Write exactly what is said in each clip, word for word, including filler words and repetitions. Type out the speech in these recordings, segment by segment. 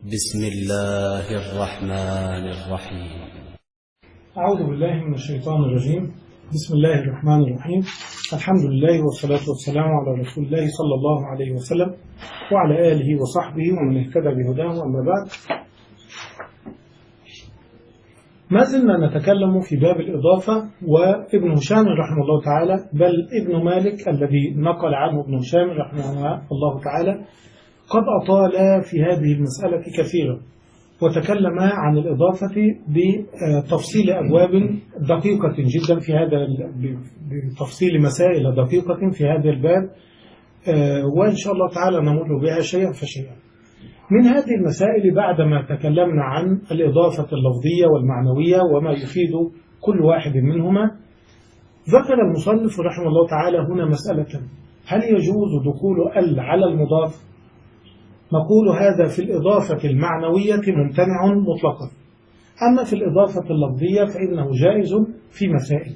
بسم الله الرحمن الرحيم. أعوذ بالله من الشيطان الرجيم. بسم الله الرحمن الرحيم. الحمد لله والصلاة والسلام على رسول الله صلى الله عليه وسلم وعلى آله وصحبه ومن اهتدى بهداه. أما بعد، ما زلنا نتكلم في باب الإضافة، وابن هشام رحمه الله تعالى، بل ابن مالك الذي نقل عنه ابن هشام رحمه الله تعالى قد أطال في هذه المسألة كثيرا، وتكلم عن الإضافة بتفصيل أبواب دقيقة جدا في هذا، بتفصيل مسائل دقيقة في هذا الباب، وإن شاء الله تعالى نمر بها شيئا فشيئا. من هذه المسائل بعدما تكلمنا عن الإضافة اللفظية والمعنوية وما يفيد كل واحد منهما، ذكر المصنف رحمه الله تعالى هنا مسألة: هل يجوز دخول ال على المضاف؟ نقول هذا في الإضافة المعنوية ممتنع مطلقا، أما في الإضافة اللفظية فإنه جائز في مسائل.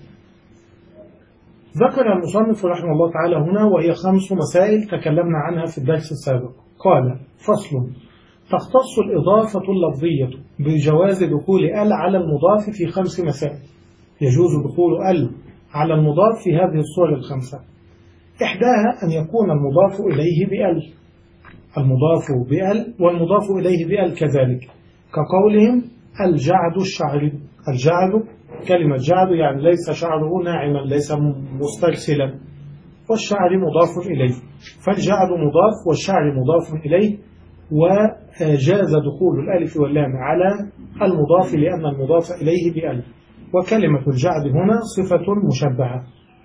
ذكر المصنف رحمه الله تعالى هنا وهي خمس مسائل تكلمنا عنها في الدرس السابق. قال: فصل: تختص الإضافة اللفظية بجواز دخول ال على المضاف في خمس مسائل. يجوز دخول ال على المضاف في هذه الصور الخمسة. إحداها أن يكون المضاف إليه بال، المضاف بال والمضاف إليه بال كذلك، كقولهم الجعد الشعر. الجعد كلمة جعد يعني ليس شعره ناعما، ليس مسترسلا، والشعر مضاف إليه، فالجعد مضاف والشعر مضاف إليه، وجاز دخول الألف واللام على المضاف لأن المضاف إليه بال. وكلمة الجعد هنا صفة مشبهة.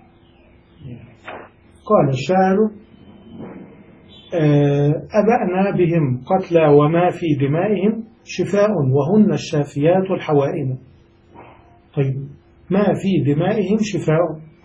قال الشاعر: أبأنا بهم قتلى وما في دمائهم شفاء وهن الشافيات الحوائم. طيب، ما في دمائهم شفاء،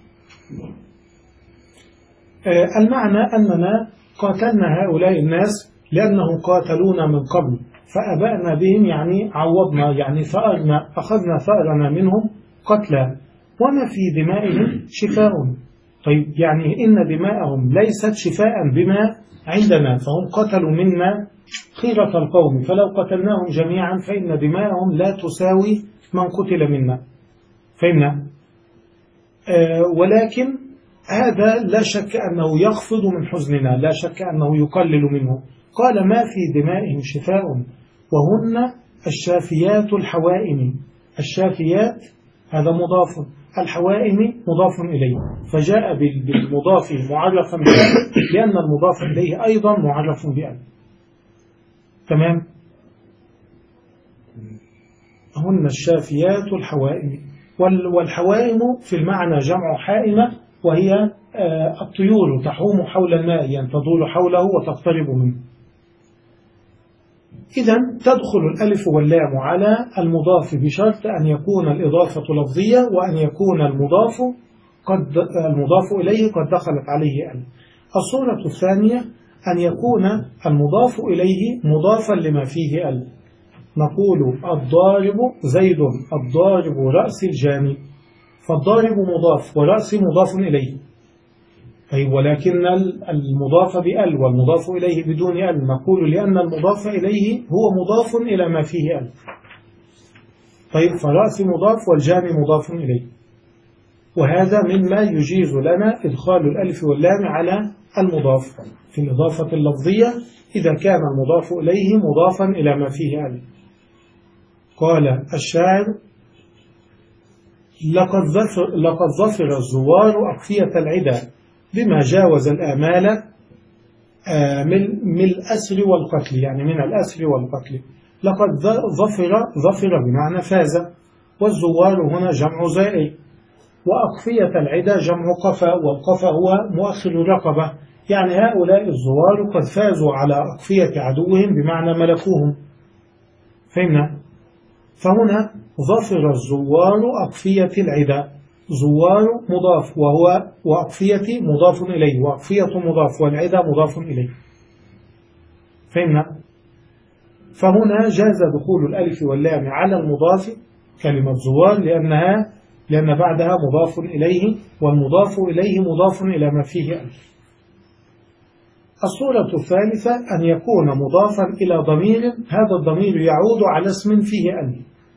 المعنى أننا قاتلنا هؤلاء الناس لأنهم قاتلونا من قبل، فأبأنا بهم يعني عوضنا، يعني ثأرنا، أخذنا ثأرنا منهم قتلى، وما في دمائهم شفاء. طيب، يعني إن دماءهم ليست شفاء بما عندنا، فهم قتلوا منا خيرة القوم، فلو قتلناهم جميعا فإن دماءهم لا تساوي من قتل منا. فهمنا؟ آه ولكن هذا لا شك أنه يخفض من حزننا، لا شك أنه يقلل منه. قال: ما في دمائهم شفاء وهن الشافيات الحوائم. الشافيات هذا مضاف، الحوائم مضاف إليه، فجاء بالمضاف معرفا بأل لأن المضاف إليه أيضا معرف بأل. تمام؟ هن الشافيات الحوائم. والحوائم في المعنى جمع حائمة، وهي الطيور تحوم حول الماء، يعني تدور حوله وتقترب منه. إذن تدخل الألف واللام على المضاف بشرط أن يكون الإضافة لفظية، وأن يكون المضاف قد المضاف إليه قد دخلت عليه ال. الصورة الثانية أن يكون المضاف إليه مضافا لما فيه ال. نقول الضارب زيد، الضارب رأس الجاني، فالضارب مضاف ورأس مضاف إليه. طيب، ولكن المضاف بأل والمضاف إليه بدون أل، نقول لأن المضاف إليه هو مضاف إلى ما فيه أل. طيب، فرأس مضاف والجاني مضاف إليه، وهذا مما يجيز لنا إدخال الألف واللام على المضاف في الإضافة اللفظية إذا كان المضاف إليه مضافا إلى ما فيه أل. قال الشاعر: لقد ظفر, لقد ظفر الزوار أقفية العدا بما جاوز الآمال من الأسر والقتل، يعني من الأسر والقتل. لقد ظفر، ظفر بمعنى فاز، والزوار هنا جمع زائر، وأقفية العدا جمع قفا، والقفا هو مؤخر الرقبة، يعني هؤلاء الزوار قد فازوا على أقفية عدوهم بمعنى ملكوهم. فهمنا؟ فهنا ظفر الزوار أقفية العدا، زوار مضاف وهو وأقفية مضاف إليه، وأقفية مضاف والعدا مضاف إليه. فهمنا؟ فهنا جاز دخول الألف واللام على المضاف كلمة زوار لأنها لأن بعدها مضاف إليه، والمضاف إليه مضاف إلى ما فيه ألف. الصورة الثالثة أن يكون مضافا إلى ضمير، هذا الضمير يعود على اسم فيه ال،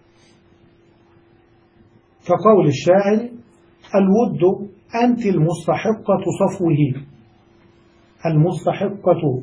كقول الشاعر: الود أنت المستحقة صفوه. المستحقة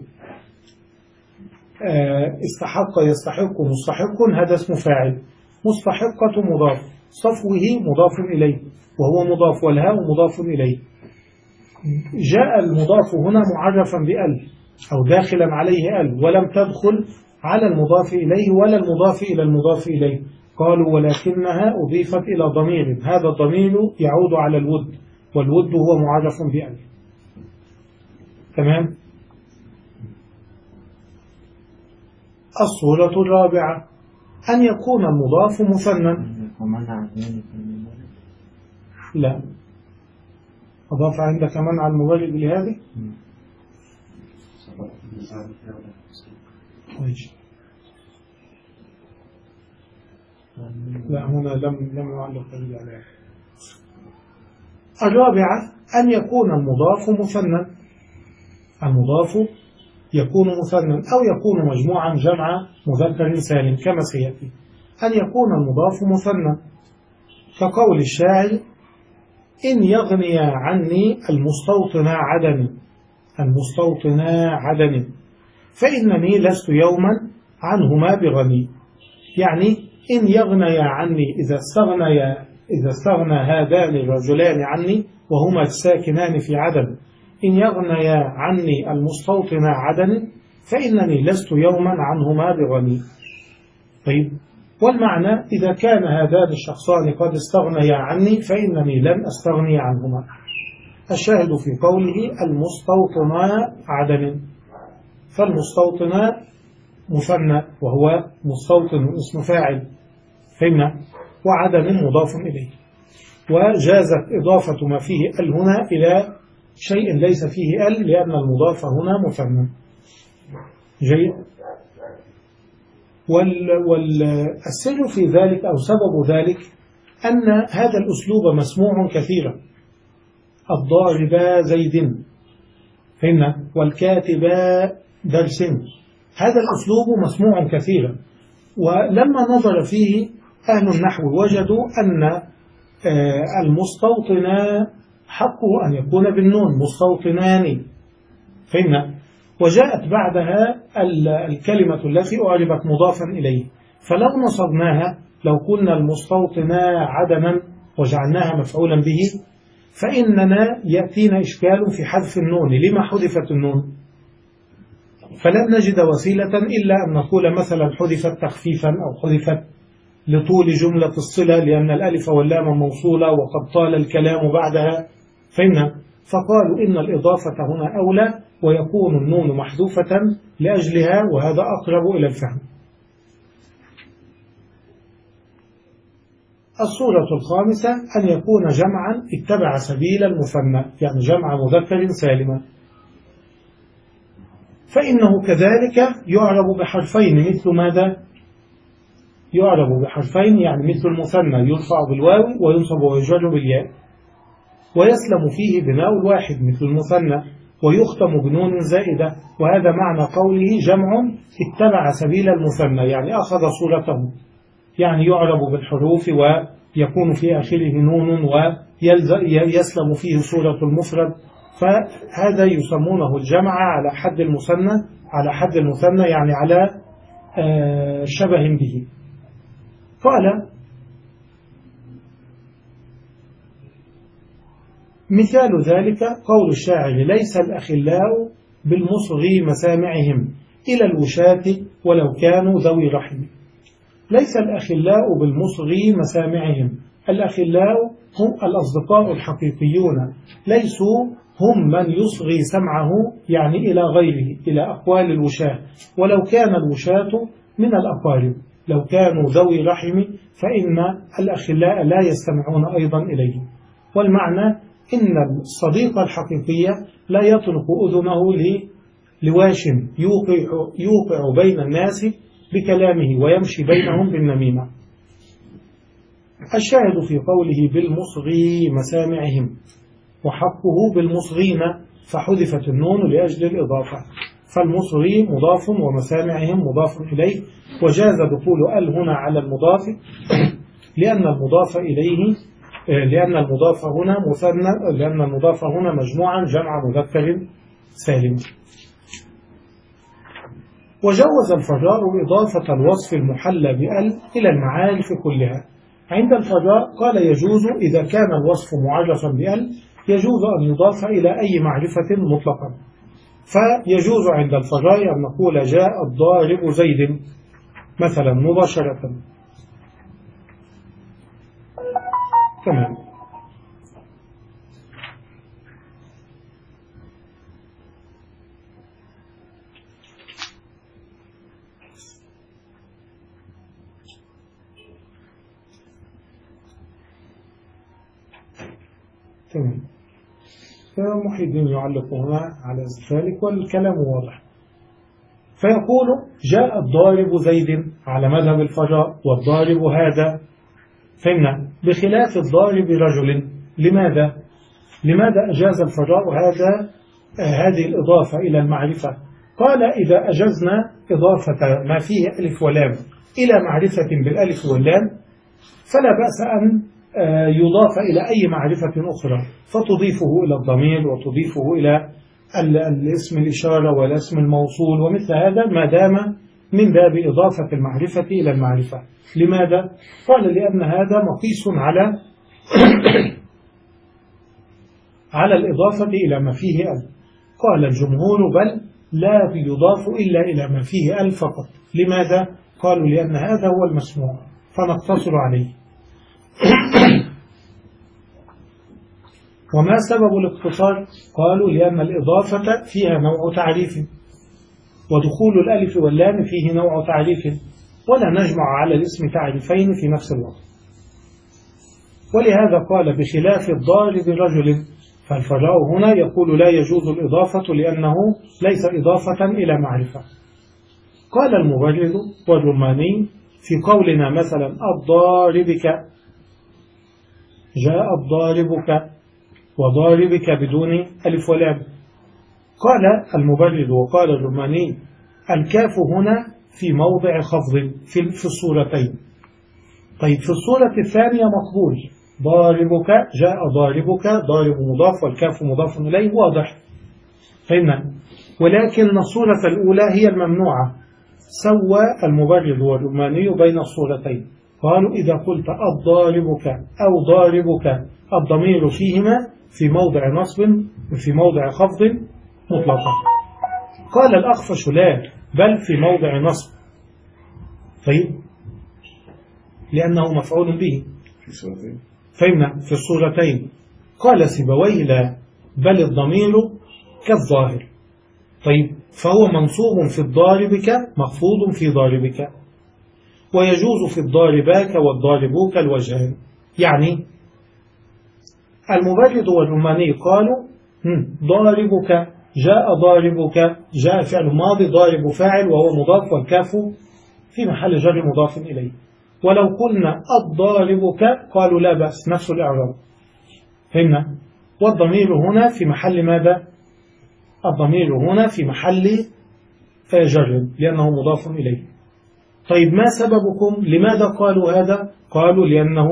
استحق يستحق مستحق، هذا اسم فاعل، مستحقة مضاف، صفوه مضاف إليه وهو مضاف، والهاء مضاف إليه. جاء المضاف هنا معرفا بأل أو داخلا عليه أل، ولم تدخل على المضاف إليه ولا المضاف إلى المضاف إليه. قالوا: ولكنها أضيفت إلى ضمير، هذا الضمير يعود على الود، والود هو معرف بأل. تمام. الصورة الرابعة أن يكون المضاف مثنى. لا، أضاف عندك منع المبالغ لهذه. لا، هنا لم لم يعلق عليها. الرابعة أن يكون المضاف مثنى. المضاف يكون مثنى أو يكون مجموعا جمع مذكر سالم كما سيأتي. أن يكون المضاف مثنى كقول الشاعر: إن يغني عني المستوطنا عدني. المستوطنا عدني، فإنني لست يوما عنهما بغني. يعني إن يغني عني، إذا استغني إذا استغنى هذان الرجلان عني وهما الساكنان في عدن، إن يغني عني المستوطنا عدن فإنني لست يوما عنهما بغني. طيب، والمعنى إذا كان هذان الشخصان قد استغنيا عني فإنني لن أستغني عنهما. الشاهد في قوله المستوطنا عدن، فالمستوطنا مثنى وهو مستوطن اسم فاعل، فهمنا، وعدن مضاف إليه، وجازت إضافة ما فيه ال هنا إلى شيء ليس فيه ال لأن المضاف هنا مثنى. جيد. والسر في ذلك أو سبب ذلك أن هذا الأسلوب مسموع كثيرا. الضاربا زيد، فهمنا، والكاتبا درس، هذا الأسلوب مسموع كثيرا. ولما نظر فيه أهل النحو وجدوا أن المستوطنا حقه أن يكون بالنون، مستوطنان، فهمنا، وجاءت بعدها الكلمة التي أعربت مضافا إليه، فلو نصبناها، لو قلنا المستوطنا عدنا وجعلناها مفعولا به، فإننا يأتينا إشكال في حذف النون. لما حذفت النون؟ فلن نجد وسيلة إلا أن نقول مثلا حذفت تخفيفا أو حذفت لطول جملة الصلة لأن الألف واللام موصولة وقد طال الكلام بعدها، فهمنا. فقالوا إن الإضافة هنا أولى ويكون النون محذوفة لأجلها، وهذا أقرب إلى الفهم. الصورة الخامسة أن يكون جمعا اتبع سبيل المثنى، يعني جمع مذكر سالما، فإنه كذلك يعرب بحرفين. مثل ماذا؟ يعرب بحرفين، يعني مثل المثنى يرفع بالواو وينصب ويجر بالياء، ويسلم فيه بناء الواحد مثل المثنى، ويختم بنون زائدة. وهذا معنى قوله جمع اتبع سبيل المثنى، يعني أخذ صورته، يعني يعرب بالحروف ويكون في آخره نون ويسلم فيه صورة المفرد، فهذا يسمونه الجمع على حد المثنى، على حد المثنى يعني على شبه به. قال: مثال ذلك قول الشاعر: ليس الأخلاء بالمصغي مسامعهم إلى الوشاة ولو كانوا ذوي رحم. ليس الأخلاء بالمصغي مسامعهم، الأخلاء هم الأصدقاء الحقيقيون، ليسوا هم من يصغي سمعه يعني إلى غيره، إلى أقوال الوشاة، ولو كان الوشاة من الأقارب، لو كانوا ذوي رحم فإن الأخلاء لا يستمعون أيضا إليه. والمعنى إن الصديق الحقيقي لا يطلق أذنه لواش يوقع, يوقع بين الناس بكلامه ويمشي بينهم بالنميمة. الشاهد في قوله بالمصغي مسامعهم، وحقه بالمصغين فحذفت النون لأجل الإضافة. فالمصري مضاف ومسامعهم مضاف إليه، وجاز دخول ال هنا على المضاف لأن المضاف إليه لأن المضاف هنا مثنى لأن المضاف هنا مجموعا جمع مذكر سالم. وجوز الفراء إضافة الوصف المحلى بأل إلى المعارف كلها. عند الفراء قال يجوز إذا كان الوصف معرفا بأل يجوز أن يضاف إلى أي معرفة مطلقا. فيجوز عند الفراء أن نقول جاء الضارب زيد مثلا مباشرة. تمام. تمام. فمحي الدين يعلق هنا على ذلك والكلام واضح. فيقول جاء الضارب زيد على مذهب الفراء، والضارب هذا فهمنا بخلاف الضارب رجل. لماذا؟ لماذا أجاز الفراء هذا هذه الإضافة إلى المعرفة؟ قال إذا أجزنا إضافة ما فيه ألف ولام إلى معرفة بالألف واللام فلا بأس أن يضاف إلى أي معرفة أخرى، فتضيفه إلى الضمير وتضيفه إلى الاسم الإشارة والاسم الموصول ومثل هذا ما دام من باب إضافة المعرفة إلى المعرفة. لماذا؟ قال لأن هذا مقيس على على الإضافة إلى ما فيه أل. قال الجمهور بل لا يضاف إلا إلى ما فيه أل فقط. لماذا؟ قالوا لأن هذا هو المسموع فنقتصر عليه. وما سبب الاقتصار؟ قالوا لأن الإضافة فيها نوع تعريف، ودخول الألف واللام فيه نوع تعريف، ولا نجمع على الاسم تعريفين في نفس الوقت. ولهذا قال بخلاف الضارب رجل. فالفراء هنا يقول لا يجوز الإضافة لأنه ليس إضافة إلى معرفة. قال المبرد والرماني في قولنا مثلا الضاربك، جاء الضاربك وضاربك بدون ألف ولام. قال المبرد وقال الرماني الكاف هنا في موضع خفض في الصورتين. طيب في الصورة الثانية مقبول، ضاربك جاء ضاربك، ضارب مضاف والكاف مضاف إليه واضح فهمنا. ولكن الصورة الأولى هي الممنوعة. سوى المبرد والرماني بين الصورتين، قالوا إذا قلت الضاربك أو ضاربك الضمير فيهما في موضع نصب وفي موضع خفض مطلقا. قال الأخفش لا، بل في موضع نصب. طيب لأنه مفعول به فهمنا في الصورتين. قال سيبويه لا، بل الضمير كالظاهر. طيب فهو منصوب في الضاربك مخفوض في ضاربك، ويجوز في الضارباك والضاربوك الوجهان. يعني المبرد والرماني قالوا ضاربك جاء ضاربك، جاء فعل ماضي ضارب فاعل وهو مضاف والكاف في محل جر مضاف إليه. ولو قلنا الضاربك قالوا لا بأس نفس الإعراب فهمنا. والضمير هنا في محل ماذا؟ الضمير هنا في محل جر لأنه مضاف إليه. طيب ما سببكم؟ لماذا قالوا هذا؟ قالوا لأنه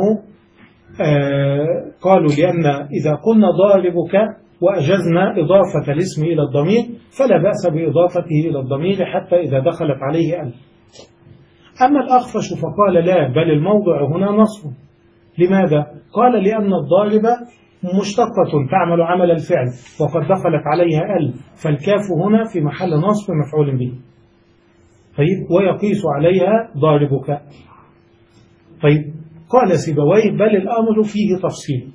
آه قالوا لأن إذا قلنا ضاربك وأجزنا إضافة الاسم إلى الضمير فلا بأس بإضافته إلى الضمير حتى إذا دخلت عليه ألف. أما الأخفش فقال لا، بل الموضع هنا نصب. لماذا؟ قال لأن الضارب مشتقة تعمل عمل الفعل وقد دخلت عليها ألف، فالكاف هنا في محل نصب مفعول به. طيب ويقيس عليها ضاربك. طيب قال سيبويه بل الأمر فيه تفصيل.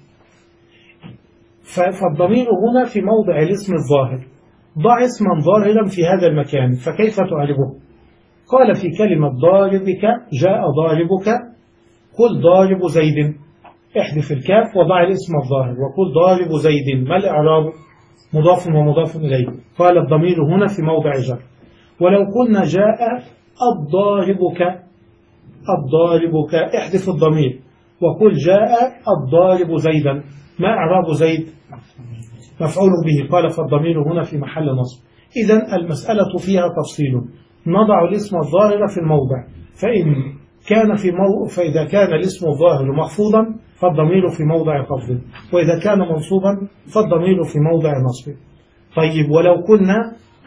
فالضمير هنا في موضع الاسم الظاهر، ضع اسما ظاهرا في هذا المكان فكيف تعربه؟ قال في كلمة ضاربك جاء ضاربك قل ضارب زيد، احذف الكاف وضع الاسم الظاهر وقل ضارب زيد. ما الإعراب؟ مضاف ومضاف إليه. قال الضمير هنا في موضع جر. ولو قلنا جاء الضاربك الضاربك احذف الضمير وقل جاء الضارب زيدا. ما إعراب زيد؟ مفعول به، قال فالضمير هنا في محل نصب. إذن المسألة فيها تفصيل، نضع الاسم الظاهر في الموضع، فإن كان في مو... فإذا كان الاسم الظاهر مخفوضا فالضمير في موضع خفض، وإذا كان منصوبا فالضمير في موضع نصب. طيب ولو كنا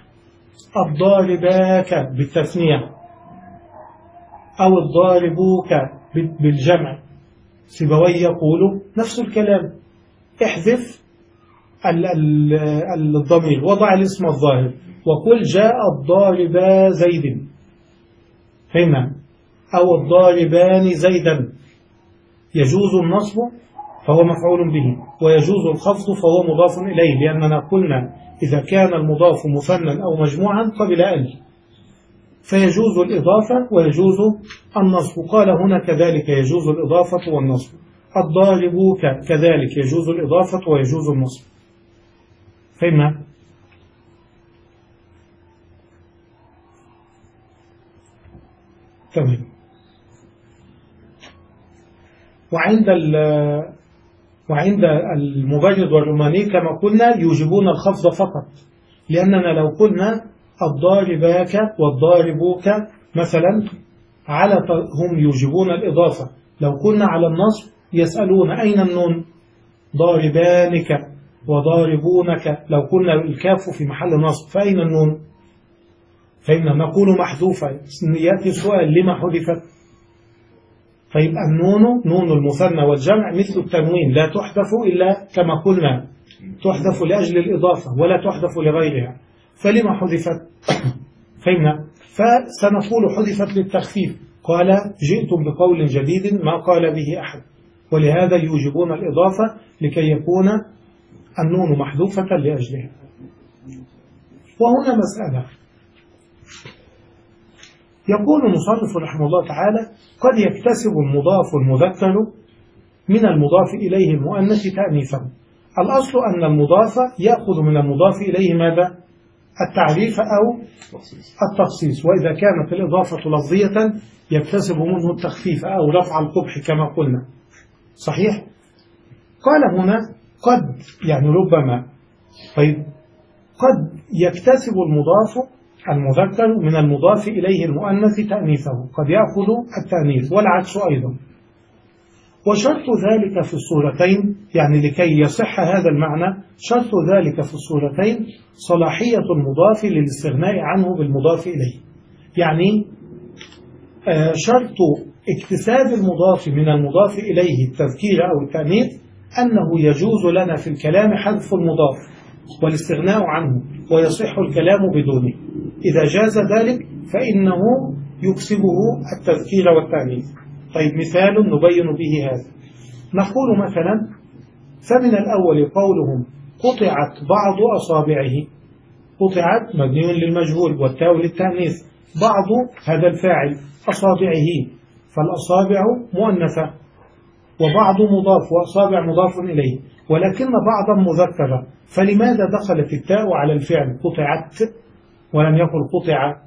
الضارباك بالتثنية أو الضاربوك بالجمع، سيبوي يقول نفس الكلام، احذف الضمير وضع الاسم الظاهر وقل جاء الضاربا زيد، فهمنا؟ أو الضاربان زيدا، يجوز النصب فهو مفعول به، ويجوز الخفض فهو مضاف إليه، لأننا قلنا إذا كان المضاف مثنى أو مجموعا قبل أل، فيجوز الإضافة ويجوز النصب. قال هنا كذلك يجوز الإضافة والنصب. الضاربوك كذلك يجوز الإضافة ويجوز النصب، فهمنا؟ تمام. وعند وعند المبرد والروماني كما قلنا يوجبون الخفض فقط، لأننا لو قلنا الضارباك والضاربوك مثلا على هم يوجبون الإضافة، لو قلنا على النصب يسألون أين النون؟ ضاربانك وضاربونك، لو قلنا الكاف في محل نصب فأين النون؟ فإن نقول محذوفة. يأتي السؤال لما حذفت؟ فيبقى النون نون المثنى والجمع مثل التنوين، لا تحذف إلا كما قلنا تحذف لأجل الإضافة ولا تحذف لغيرها، فلما حذفت؟ فهمنا؟ فسنقول حذفت للتخفيف، قال جئتم بقول جديد ما قال به أحد، ولهذا يوجبون الإضافة لكي يكون النون محذوفة لأجلها. وهنا مسألة، يقول المصنف رحمه الله تعالى قد يكتسب المضاف المذكر من المضاف إليه المؤنث تأنيثا. الأصل أن المضاف يأخذ من المضاف إليه ماذا؟ التعريف أو التخصيص، وإذا كانت الإضافة لفظية يكتسب منه التخفيف أو رفع القبح كما قلنا. صحيح؟ قال هنا قد يعني ربما. طيب قد يكتسب المضاف المذكر من المضاف إليه المؤنث تأنيثه، قد يأخذ التأنيث والعكس أيضا. وشرط ذلك في الصورتين، يعني لكي يصح هذا المعنى شرط ذلك في الصورتين صلاحية المضاف للاستغناء عنه بالمضاف إليه. يعني شرط اكتساب المضاف من المضاف إليه التذكير أو التأنيث أنه يجوز لنا في الكلام حذف المضاف والاستغناء عنه ويصح الكلام بدونه. إذا جاز ذلك فإنه يكسبه التذكير والتأنيث. طيب مثال نبين به هذا، نقول مثلا فمن الأول قولهم قطعت بعض أصابعه، قطعت مبني للمجهول والتاء للتأنيث، بعض هذا الفاعل، أصابعه فالأصابع مؤنثة وبعض مضاف وأصابع مضاف إليه، ولكن بعضا مذكرة، فلماذا دخلت التاء على الفعل قطعت ولم يقل قطع؟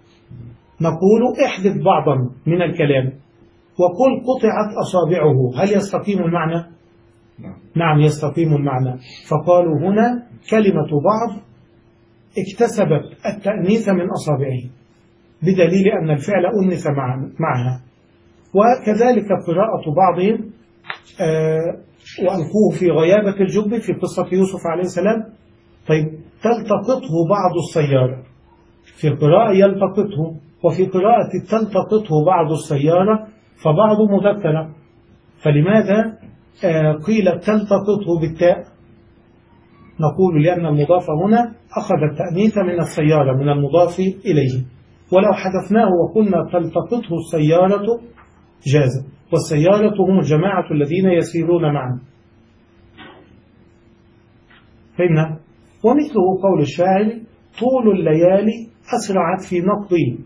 نقول احذف بعضا من الكلام وقل قطعت أصابعه، هل يستقيم المعنى؟ نعم يستقيم المعنى. فقالوا هنا كلمة بعض اكتسبت التأنيث من أصابعه بدليل أن الفعل أنث معها. وكذلك قراءة بعضهم آه وألقوه في غيابة الجب في قصة يوسف عليه السلام. طيب تلتقطه بعض السيارة، في قراءة يلتقطه، وفي قراءة تلتقطه بعض السيارة فبعض مذكرة، فلماذا آه قيل تلتقطه بالتاء؟ نقول لأن المضاف هنا أخذ التأنيث من السيارة من المضاف إليه، ولو حذفناه وقلنا تلتقطه السيارة جاز، والسيارة هم الجماعة الذين يسيرون معا. فهمنا؟ ومثله قول الشاعر طول الليالي أسرعت في نقضي.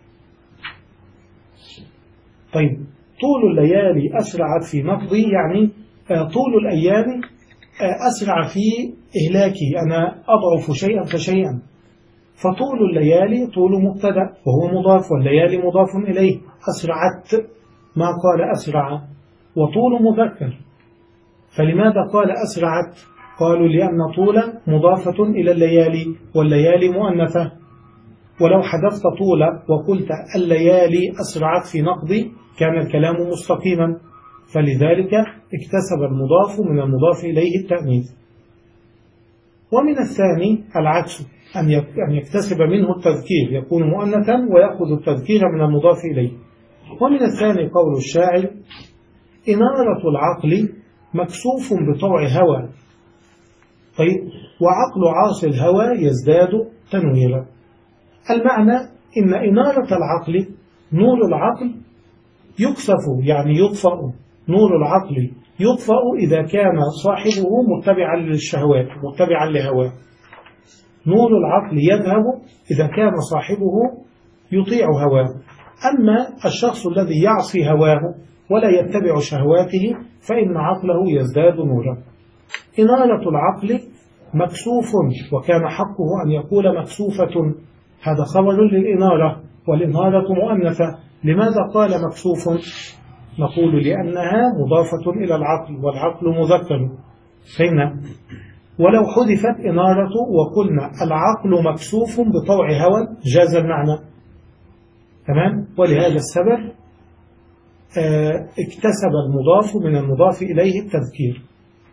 طيب طول الليالي أسرعت في نقضي يعني طول الأيام أسرع في إهلاكي، أنا أضعف شيئا فشيئا. فطول الليالي طول مبتدأ وهو مضاف، والليالي مضاف إليه، أسرعت ما قال أسرع، وطول مذكر، فلماذا قال أسرعت؟ قالوا لأن طول مضافة إلى الليالي والليالي مؤنثة، ولو حذفت طول وقلت الليالي أسرعت في نقضي كان الكلام مستقيما، فلذلك اكتسب المضاف من المضاف إليه التأنيث. ومن الثاني العكس، أن يكتسب منه التذكير يكون مؤنثا ويأخذ التذكير من المضاف إليه. ومن الثاني قول الشاعر: إنارة العقل مكسوف بطوع هوى. طيب، وعقل عاصي الهوى يزداد تنويرا. المعنى إن إنارة العقل، نور العقل يكسف يعني يطفأ، نور العقل يطفأ إذا كان صاحبه متبعا للشهوات متبعا لهواه. نور العقل يذهب إذا كان صاحبه يطيع هواه. أما الشخص الذي يعصي هواه ولا يتبع شهواته فإن عقله يزداد نورا. إنارة العقل مكسوف، وكان حقه أن يقول مكسوفة، هذا خبر للإنارة، والإنارة مؤنثة. لماذا قال مكسوف؟ نقول لأنها مضافة إلى العقل، والعقل مذكر. فهمنا؟ ولو حذفت إنارة وقلنا العقل مكسوف بطوع هوى جاز المعنى. تمام؟ ولهذا السبب اه اكتسب المضاف من المضاف إليه التذكير.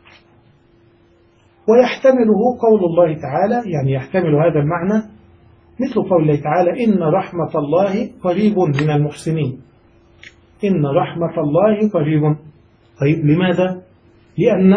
ويحتمله قول الله تعالى، يعني يحتمل هذا المعنى مثل قول الله تعالى: إن رحمة الله قريب من المحسنين. إن رحمة الله قريب. طيب، لماذا؟ لأن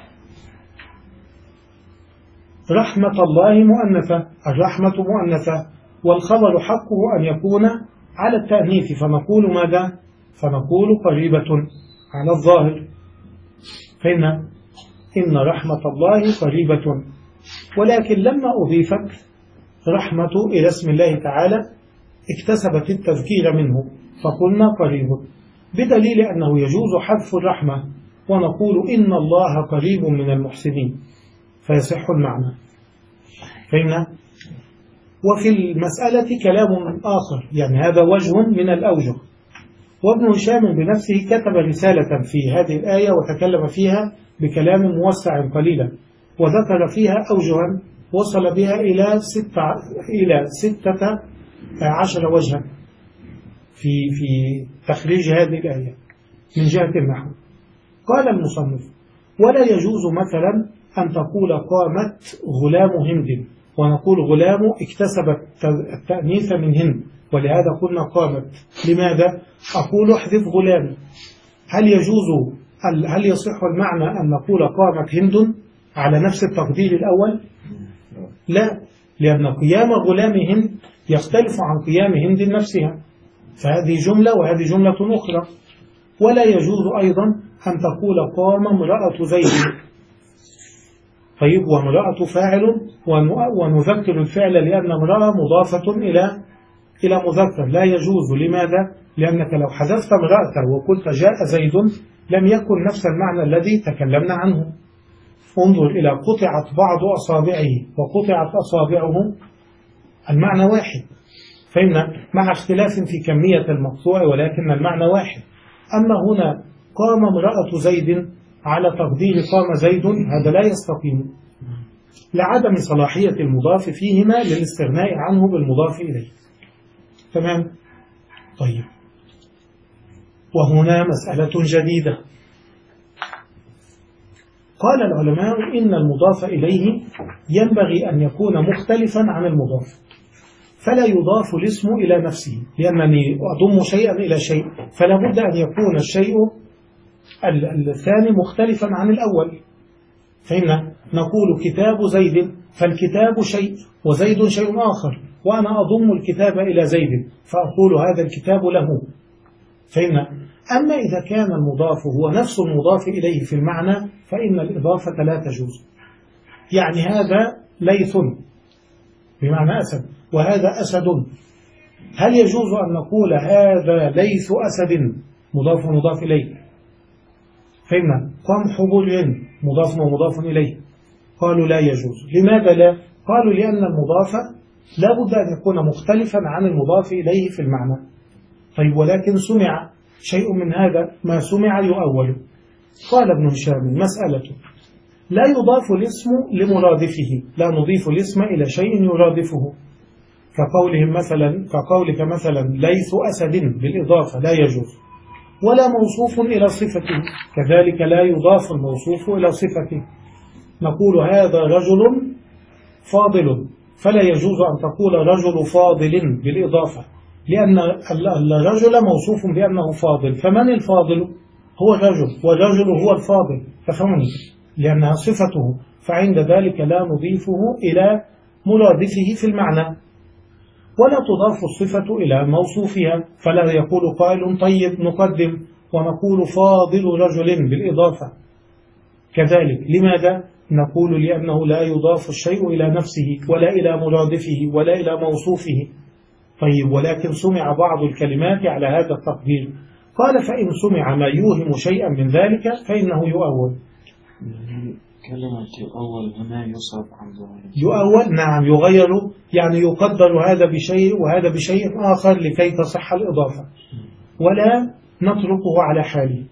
رحمة الله مؤنثة، الرحمة مؤنثة، والخبر حقه أن يكون على التأنيث، فنقول ماذا؟ فنقول قريبة على الظاهر. فإن إن رحمة الله قريبة، ولكن لما أضيفت رحمة إلى اسم الله تعالى اكتسبت التذكير منه فقلنا قريب، بدليل أنه يجوز حذف الرحمة ونقول إن الله قريب من المحسنين فيصح المعنى. فهمنا؟ وفي المسألة كلام آخر، يعني هذا وجه من الأوجه. وابن هشام بنفسه كتب رسالة في هذه الآية وتكلم فيها بكلام موسع قليلا، وذكر فيها أوجها وصل بها إلى ستة إلى ستة عشر وجها في في تخريج هذه الآية من جهة النحو. قال المصنف: ولا يجوز مثلا أن تقول قامت غلام هند، ونقول غلام اكتسبت التأنيث من هند، ولهذا قلنا قامت. لماذا؟ أقول احذف غلام. هل يجوز هل يصح المعنى أن نقول قامت هند على نفس التقدير الأول؟ لا، لأن قيام غلام هند يختلف عن قيام هند نفسها، فهذه جملة وهذه جملة أخرى. ولا يجوز أيضا أن تقول قام امرأة زيد. طيب، وامرأة فاعل ونذكر الفعل لأن امرأة مضافة إلى إلى مذكر، لا يجوز. لماذا؟ لأنك لو حذفت امرأة وقلت جاء زيد لم يكن نفس المعنى الذي تكلمنا عنه. انظر إلى قطعت بعض أصابعه وقطعت أصابعه، المعنى واحد. فإن مع اختلاف في كمية المقطوع ولكن المعنى واحد. أما هنا قام امرأة زيد على تقدير قام زيد، هذا لا يستقيم لعدم صلاحية المضاف فيهما للاستغناء عنه بالمضاف إليه. تمام؟ طيب، وهنا مسألة جديدة. قال العلماء إن المضاف إليه ينبغي أن يكون مختلفا عن المضاف، فلا يضاف الاسم إلى نفسه، لأنني أضم شيئا إلى شيء فلا بد أن يكون الشيء الثاني مختلفا عن الأول. فإن نقول كتاب زيد، فالكتاب شيء وزيد شيء آخر، وأنا أضم الكتاب إلى زيد فأقول هذا الكتاب له. فإن أما إذا كان المضاف هو نفس المضاف إليه في المعنى فإن الإضافة لا تجوز. يعني هذا ليث بمعنى أسد وهذا أسد، هل يجوز أن نقول هذا ليث أسد مضاف ومضاف إليه؟ فإن قمح بر مضاف ومضاف إليه. قالوا لا يجوز. لماذا لا؟ قالوا لأن المضاف لا بد أن يكون مختلفا عن المضاف إليه في المعنى. طيب، ولكن سمع شيء من هذا، ما سمع يؤول. قال ابن هشام: مسألة لا يضاف الاسم لمرادفه، لا نضيف الاسم إلى شيء يرادفه، كقولهم مثلا كقولك مثلا ليث أسد بالإضافة لا يجوز، ولا موصوف إلى صفته، كذلك لا يضاف الموصوف إلى صفته. نقول هذا رجل فاضل، فلا يجوز أن تقول رجل فاضل بالإضافة، لأن الرجل موصوف بأنه فاضل، فمن الفاضل؟ هو الرجل، والرجل هو الفاضل، تفهمني؟ لأنها صفته، فعند ذلك لا نضيفه إلى مرادفه في المعنى. ولا تضاف الصفة إلى موصوفها، فلا يقول قائل طيب نقدم ونقول فاضل رجل بالإضافة. كذلك لماذا؟ نقول لأنه لا يضاف الشيء إلى نفسه ولا إلى مرادفه ولا إلى موصوفه. طيب ولكن سمع بعض الكلمات على هذا التقدير، قال فإن سمع ما يوهم شيئا من ذلك فإنه يؤول. كلمة يؤول هنا يصرف عن ظاهره. يؤول نعم، يغير، يعني يقدر هذا بشيء وهذا بشيء آخر لكي تصح الإضافة، ولا نتركه على حاله.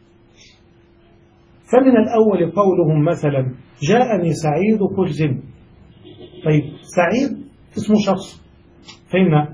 فمن الأول قولهم مثلا جاءني سعيد كرز. طيب سعيد اسم شخص، فهمنا؟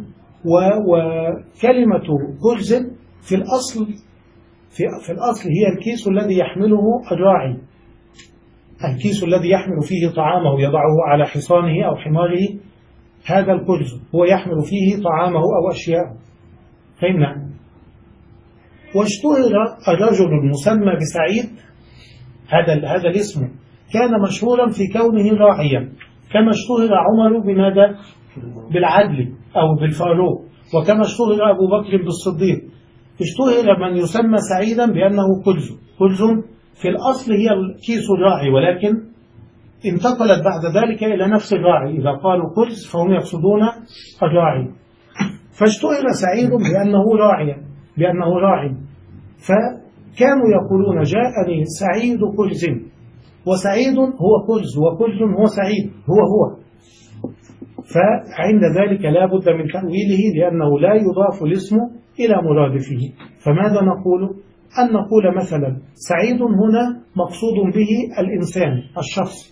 وكلمة كرز في الأصل في, في الأصل هي الكيس الذي يحمله الراعي، الكيس الذي يحمل فيه طعامه يضعه على حصانه أو حماره، هذا الكرز هو يحمل فيه طعامه أو أشياء، فهمنا؟ واشتهر الرجل المسمى بسعيد، هذا هذا الاسم كان مشهورا في كونه راعيا، كما اشتهر عمر بماذا؟ بالعدل أو بالفاروق، وكما اشتهر أبو بكر بالصديق. اشتهر من يسمى سعيدا بأنه كرز. كرز في الأصل هي الكيس الراعي، ولكن انتقلت بعد ذلك إلى نفس الراعي، إذا قالوا كرز فهم يقصدون الراعي. فاشتهر سعيد بأنه راعيا، بأنه راعي، فكانوا يقولون جاءني سعيد كرز، وسعيد هو كرز وكرز هو سعيد، هو هو. فعند ذلك لا بد من تأويله، لأنه لا يضاف الاسم إلى مرادفه. فماذا نقول؟ أن نقول مثلا سعيد هنا مقصود به الإنسان الشخص،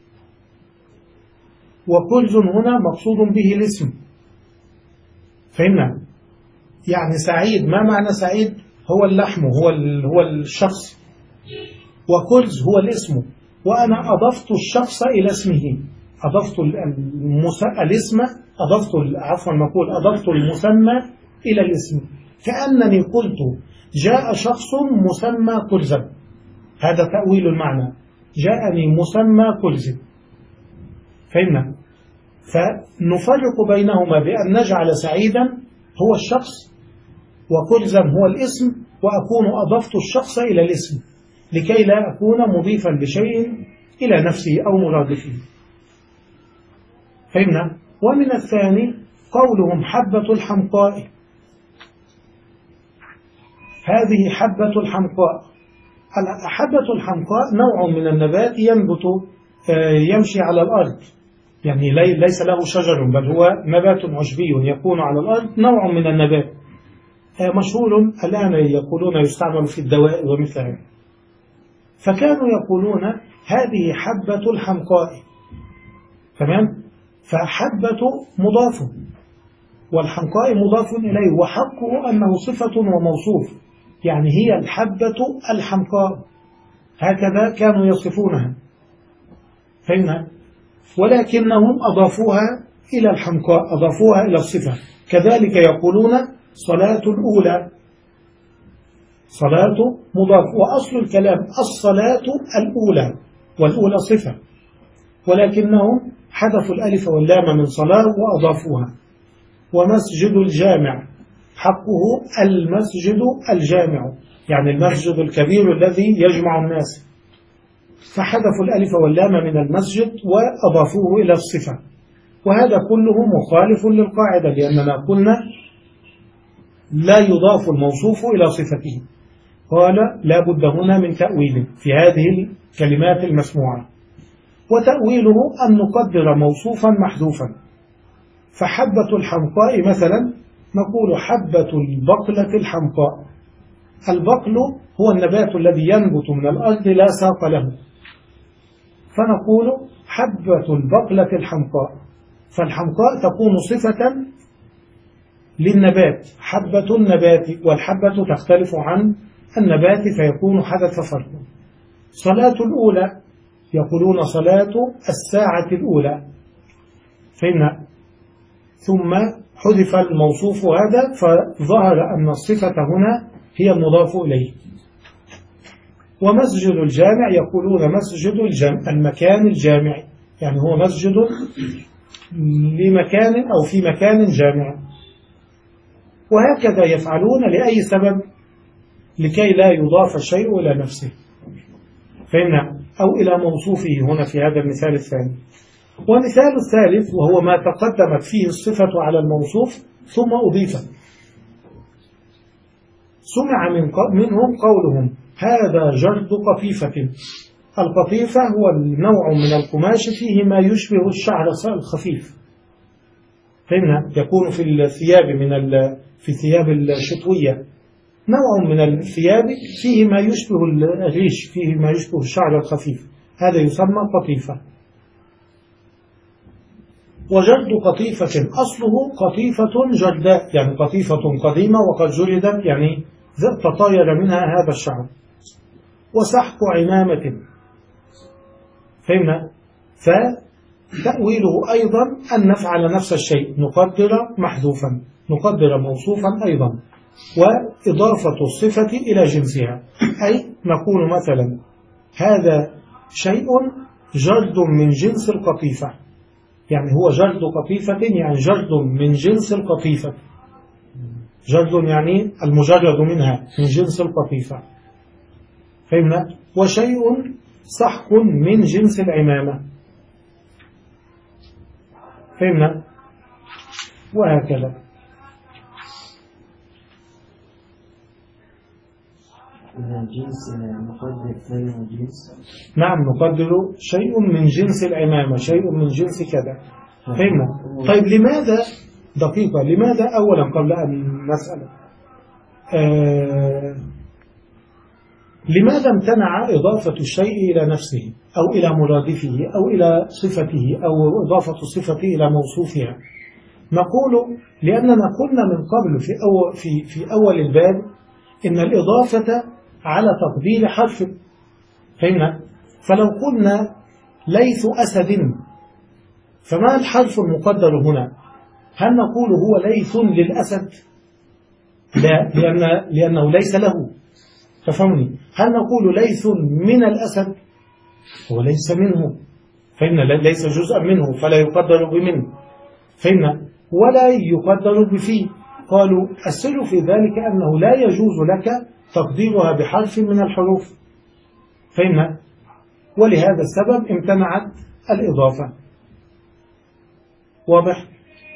وكرز هنا مقصود به الاسم، فهمنا؟ يعني سعيد، ما معنى سعيد؟ هو اللحم، هو هو الشخص، وكرز هو الاسم، وأنا أضفت الشخص إلى اسمه، أضفت الاسم، أضفت عفوا نقول أضفت المسمى إلى الاسم، كأنني قلت جاء شخص مسمى كرزا، هذا تأويل المعنى، جاءني مسمى كرز، فهمنا؟ فنفرق بينهما بأن نجعل سعيدا هو الشخص وكرزا هو الاسم، وأكون أضفت الشخص إلى الاسم لكي لا أكون مضيفا بشيء إلى نفسه أو مرادفه، فهمنا؟ ومن الثاني قولهم حبة الحمقاء، هذه حبة الحمقاء. حبة الحمقاء نوع من النبات ينبت يمشي على الأرض، يعني ليس له شجر بل هو نبات عشبي يكون على الأرض، نوع من النبات مشهور الآن يقولون يستعمل في الدواء ومثله. فكانوا يقولون هذه حبة الحمقاء، تمام؟ فحبة مضاف والحمقاء مضاف إليه، وحقه أنه صفة وموصوف، يعني هي الحبة الحمقاء، هكذا كانوا يصفونها، فهمنا؟ ولكنهم أضافوها إلى الحمقاء، أضافوها إلى الصفة. كذلك يقولون صلاة الأولى، صلاة مضاف، وأصل الكلام الصلاة الأولى، والأولى صفة، ولكنهم حذفوا الألف واللام من صلاة وأضافوها. ومسجد الجامع حقه المسجد الجامع، يعني المسجد الكبير الذي يجمع الناس، فحذفوا الألف واللام من المسجد وأضافوه إلى الصفة. وهذا كله مخالف للقاعدة، لأننا قلنا لا يضاف الموصوف إلى صفته. قال لا بد هنا من تأويل في هذه الكلمات المسموعة، وتأويله أن نقدر موصوفا محذوفا. فحبة الحمقاء مثلا نقول حبة البقلة الحمقاء. البقل هو النبات الذي ينبت من الأرض لا ساق له، فنقول حبة البقلة الحمقاء، فالحمقاء تكون صفة للنبات، حبة النبات، والحبة تختلف عن النبات فيكون حدث فرق. صلاة الأولى يقولون صلاة الساعة الأولى، فإن ثم حذف الموصوف هذا فظهر أن الصفة هنا هي المضاف إليه. ومسجد الجامع يقولون مسجد الجامع المكان الجامع، يعني هو مسجد لمكان أو في مكان جامع. وهكذا يفعلون لأي سبب لكي لا يضاف الشيء إلى نفسه، فهمنا، أو إلى موصوفه هنا في هذا المثال الثاني. ومثال الثالث وهو ما تقدمت فيه الصفة على الموصوف ثم أضيفت. سمع من منهم قولهم هذا جرد قطيفة. القطيفة هو النوع من القماش فيه ما يشبه الشعر الخفيف، فهمنا، يكون في الثياب من في الثياب الشتوية نوع من الثياب فيه ما يشبه الريش، فيه ما يشبه الشعر الخفيف، هذا يسمى قطيفة. وجرد قطيفة أصله قطيفة جرداء، يعني قطيفة قديمة وقد جردت، يعني تطاير منها هذا الشعر. وسحق عمامة، فهمنا، فتأويله أيضا أن نفعل نفس الشيء، نقدر محذوفا، نقدر موصوفا أيضا، وإضافة الصفة إلى جنسها، أي نقول مثلا هذا شيء جرد من جنس القطيفة، يعني هو جرد قطيفة، يعني جرد من جنس القطيفة، جرد يعني المجرد منها من جنس القطيفة، فهمنا. وشيء سحق من جنس العمامة، فهمنا، وهكذا. جنس نقدر ثاني جنس، نعم، نقدر شيء من جنس العمامة، شيء من جنس كذا، فهمنا. طيب لماذا، دقيقة، لماذا أولا قبل أن نسأل آه لماذا امتنع إضافة الشيء إلى نفسه أو إلى مرادفه أو إلى صفته أو إضافة الصفة إلى موصوفها؟ نقول لأننا قلنا من قبل في أول, في في أول الباب إن الإضافة على تقدير حرف، فهمنا. فلو قلنا ليث أسد، فما الحرف المقدر هنا؟ هل نقول هو ليث للأسد؟ لا، لأن لأنه ليس له، تفهمني. هل نقول ليث من الأسد؟ هو ليس منه، فإن ليس جزءا منه فلا يقدر بمنه، فإن ولا يقدر بفيه. قالوا السر في ذلك أنه لا يجوز لك تقديرها بحرف من الحروف، فإن ولهذا السبب امتنعت الإضافة. واضح؟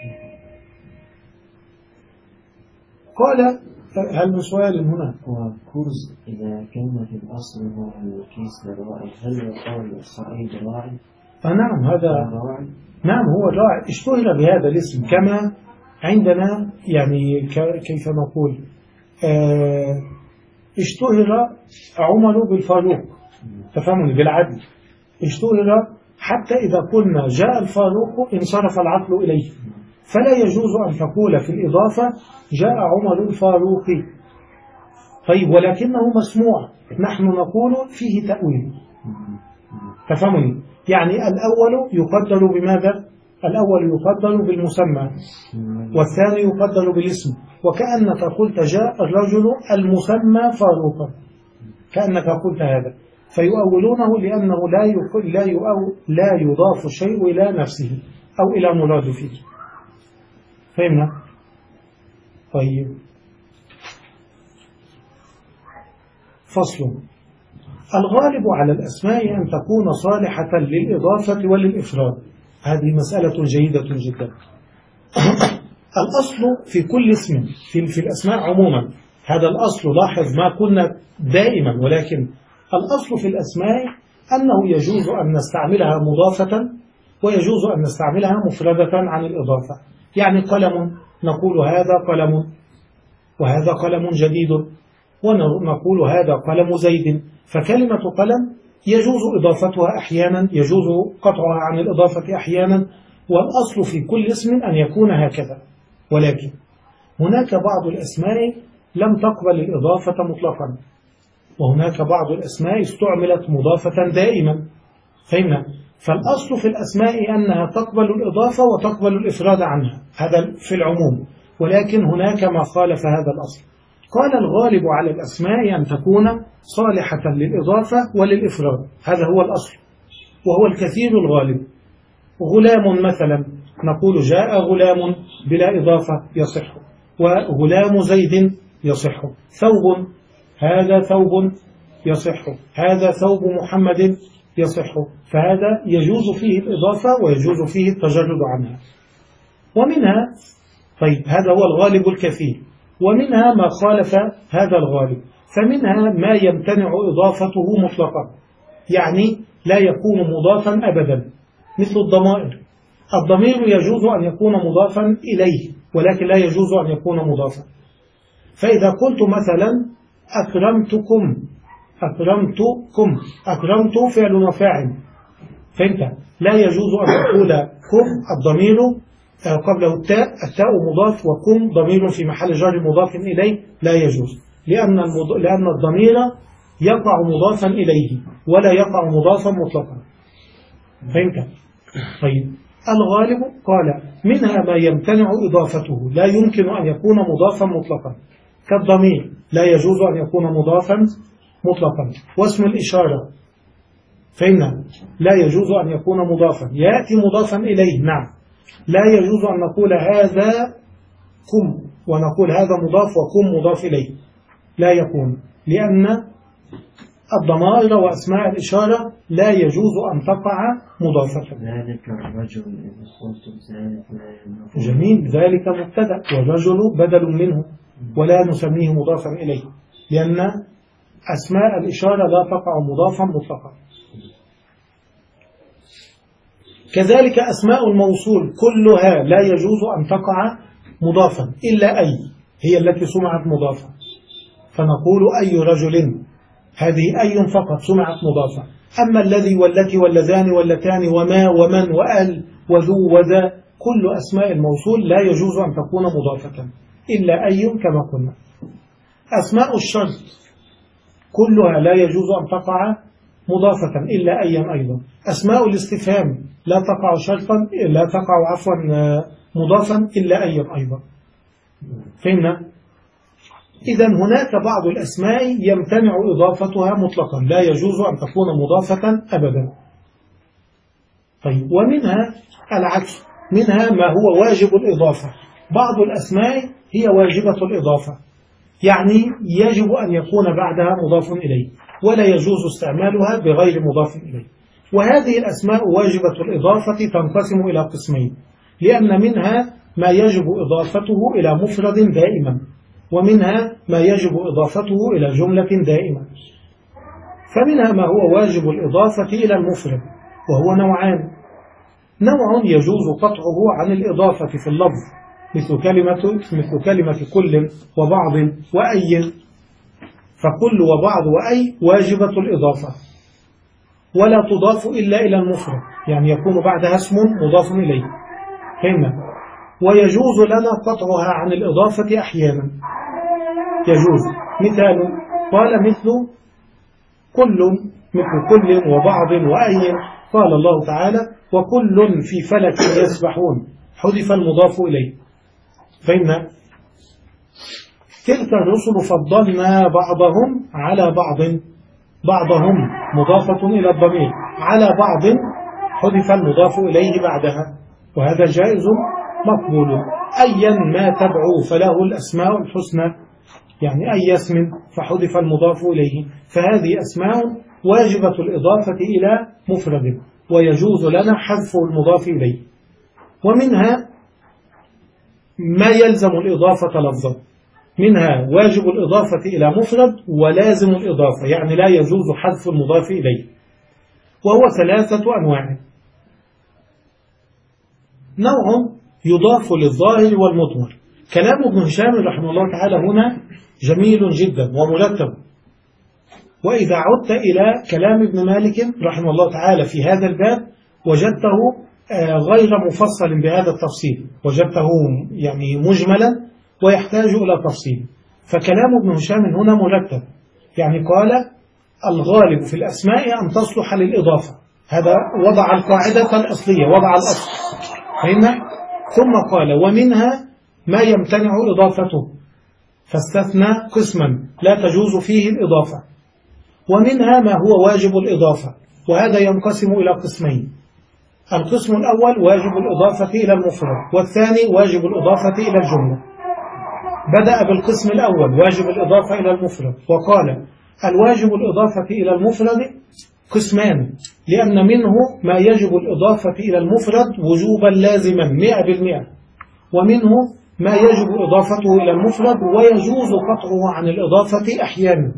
قال هل من سؤال هنا؟ وكرز إذا كان في الأصل هو الكيس للراعي، هل يقال الصعيد راعي؟ نعم، هذا نعم هو الراعي، اشتهر بهذا الاسم كما عندنا، يعني كيف نقول اه اشتهر عمر بالفاروق، تفهمني، بالعدل. اشتهر حتى إذا قلنا جاء الفاروق انصرف العقل إليه، فلا يجوز أن تقول في الإضافة جاء عمر الفاروق. طيب ولكنه مسموع، نحن نقول فيه تأويل، تفهمني، يعني الأول يقدر بماذا؟ الأول يقدر بالمسمى والثاني يقدر بالاسم، وكأنك قلت جاء الرجل المسمى فاروقا، كأنك قلت هذا، فيؤولونه لأنه لا لا لا يضاف الشيء إلى نفسه أو إلى مرادفه، فهمنا؟ طيب، فصل. الغالب على الأسماء أن تكون صالحة للإضافة وللإفراد، هذه مسألة جيدة جدا. الأصل في كل اسم في, في الأسماء عموما، هذا الأصل، لاحظ ما قلنا دائما، ولكن الأصل في الأسماء أنه يجوز أن نستعملها مضافة ويجوز أن نستعملها مفردة عن الإضافة. يعني قلم نقول هذا قلم، وهذا قلم جديد، ونقول هذا قلم زيد، فكلمة قلم يجوز إضافتها أحيانا، يجوز قطعها عن الإضافة أحيانا، والأصل في كل اسم أن يكون هكذا. ولكن هناك بعض الأسماء لم تقبل الإضافة مطلقا، وهناك بعض الأسماء استعملت مضافة دائما. فهمنا؟ فالأصل في الأسماء أنها تقبل الإضافة وتقبل الإفراد عنها، هذا في العموم. ولكن هناك ما خالف هذا الأصل. قال الغالب على الأسماء أن تكون صالحة للإضافة وللإفراد، هذا هو الأصل وهو الكثير الغالب. غلام مثلا نقول جاء غلام بلا إضافة يصح، وغلام زيد يصح. ثوب، هذا ثوب يصح، هذا ثوب محمد يصح. فهذا يجوز فيه الإضافة ويجوز فيه التجرد عنها. ومنها، طيب هذا هو الغالب الكثير، ومنها ما خالف هذا الغالب. فمنها ما يمتنع إضافته مطلقا، يعني لا يكون مضافا أبدا، مثل الضمائر. الضمير يجوز أن يكون مضافا إليه، ولكن لا يجوز أن يكون مضافا. فإذا قلت مثلا أكرمتكم، أكرمتكم، أكرمت فعل وفاعل، فهمت؟ لا يجوز أن تقول كم الضمير قبله التاء، التاء مضاف، وكم ضمير في محل جر مضاف إليه، لا يجوز، لأن المض... لأن الضمير يقع مضافا إليه ولا يقع مضافا مطلقا. فهمت؟ طيب الغالب قال منها ما يمتنع إضافته، لا يمكن أن يكون مضافا مطلقا، كالضمير لا يجوز أن يكون مضافا مطلقا. واسم الإشارة فإن لا يجوز أن يكون مضافا، يأتي مضافا إليه نعم، لا يجوز أن نقول هذا كم ونقول هذا مضاف وكم مضاف إليه، لا يكون، لأن الضمائر وأسماء الإشارة لا يجوز أن تقع مضافة. ذلك الرجل إذا قلت ذلك لا جميل، ذلك مبتدأ والرجل بدل منه ولا نسميه مضافا إليه، لأن أسماء الإشارة لا تقع مضافا مطلقا. كذلك أسماء الموصول كلها لا يجوز أن تقع مضافا إلا أي، هي التي سمعت مضافا، فنقول أي رجل، هذه أي فقط سمعت مضافا. أما الذي والتي واللذان واللتان وما ومن وأل وذو وذا، كل أسماء الموصول لا يجوز أن تكون مضافة إلا أي كما قلنا. أسماء الشرط كلها لا يجوز أن تقع مضافة إلا أيا أيضا. أسماء الاستفهام لا تقع شرطا، لا تقع عفوا مضافا إلا أيا أيضا. فهمنا؟ إذا هناك بعض الأسماء يمتنع إضافتها مطلقا، لا يجوز أن تكون مضافة أبدا. طيب ومنها العكس، منها ما هو واجب الإضافة. بعض الأسماء هي واجبة الإضافة، يعني يجب أن يكون بعدها مضاف إليه ولا يجوز استعمالها بغير مضاف إليه. وهذه الأسماء واجبة الإضافة تنقسم إلى قسمين، لأن منها ما يجب إضافته إلى مفرد دائما، ومنها ما يجب إضافته إلى جملة دائمة. فمنها ما هو واجب الإضافة إلى المفرد، وهو نوعان. نوع يجوز قطعه عن الإضافة في اللفظ، مثل كلمة, مثل كلمة كل وبعض وأي، فكل وبعض وأي واجبة الإضافة ولا تضاف إلا إلى المفرد، يعني يكون بعدها اسم مضاف إليه. فهمنا؟ ويجوز لنا قطعها عن الإضافة أحيانا، يجوز. مثال قال مثل كل، مثل كل وبعض وأي، قال الله تعالى وكل في فلك يسبحون، حذف المضاف إليه. فهمنا؟ تلك الرسل فضلنا بعضهم على بعض، بعضهم مضافة إلى الضمير، على بعض حذف المضاف إليه بعدها، وهذا جائز مقبول. أيا ما تدعو فله الأسماء الحسنى، يعني أي اسم فحذف المضاف إليه، فهذه أسماء واجبة الإضافة إلى مفرد ويجوز لنا حذف المضاف إليه. ومنها ما يلزم الإضافة لفظا، منها واجب الإضافة إلى مفرد ولازم الإضافة، يعني لا يجوز حذف المضاف إليه، وهو ثلاثة أنواع. نوع يضاف للظاهر والمضمر. كلام ابن هشام رحمه الله تعالى هنا جميل جدا ومرتب. وإذا عدت إلى كلام ابن مالك رحمه الله تعالى في هذا الباب وجدته غير مفصل بهذا التفصيل، وجدته يعني مجملا ويحتاج إلى تفصيل. فكلام ابن هشام هنا مرتب، يعني قال الغالب في الأسماء أن تصلح للإضافة، هذا وضع القاعدة الأصلية، وضع الأصل، فهمنا؟ ثم قال ومنها ما يمتنع إضافته، فاستثنى قسما لا تجوز فيه الإضافة، ومنها ما هو واجب الإضافة، وهذا ينقسم إلى قسمين. القسم الأول واجب الإضافة إلى المفرد، والثاني واجب الإضافة إلى الجملة. بدأ بالقسم الأول واجب الإضافة إلى المفرد، وقال الواجب الإضافة إلى المفرد قسمان، لأن منه ما يجب الإضافة إلى المفرد وجوبا لازما مئة بالمئة، ومنه ما يجب إضافته إلى المفرد ويجوز قطعه عن الإضافة أحيانا.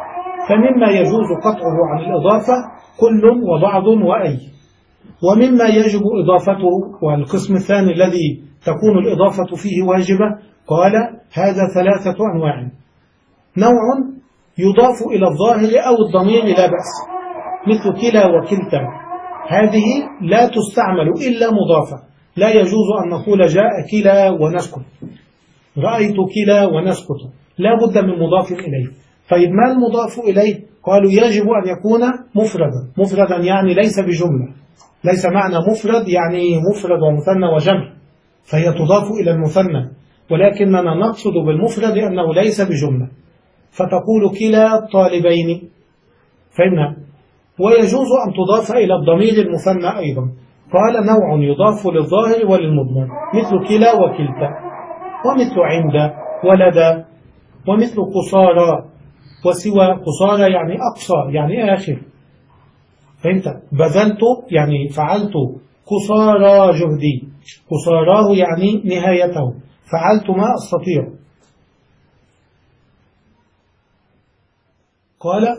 فمما يجوز قطعه عن الإضافة كل وبعض وأي، ومما يجب إضافته والقسم الثاني الذي تكون الإضافة فيه واجبة قال هذا ثلاثة أنواع: نوع يضاف إلى الظاهر أو الضمير لا بأس، مثل كلا وكلتا، هذه لا تستعمل إلا مضافة، لا يجوز أن نقول جاء كلا ونسكت، رأيت كلا ونسكت، لا بد من مضاف إليه. طيب ما المضاف إليه؟ قالوا يجب أن يكون مفردا، مفردا يعني ليس بجملة، ليس معنى مفرد يعني مفرد ومثنى وجمع، فهي تضاف إلى المثنى، ولكننا نقصد بالمفرد أنه ليس بجملة، فتقول كلا الطالبين، فهمنا؟ ويجوز أن تضاف إلى الضمير المثنى أيضا، قال نوع يضاف للظاهر وللمضمر، مثل كلا وكلتا، ومثل عند ولد، ومثل قصارى وسوى. قصارى يعني أقصى يعني آخر، فهمت؟ بذلت يعني فعلت قصارى جهدي، قصاراه يعني نهايته، فعلت ما أستطيع. قال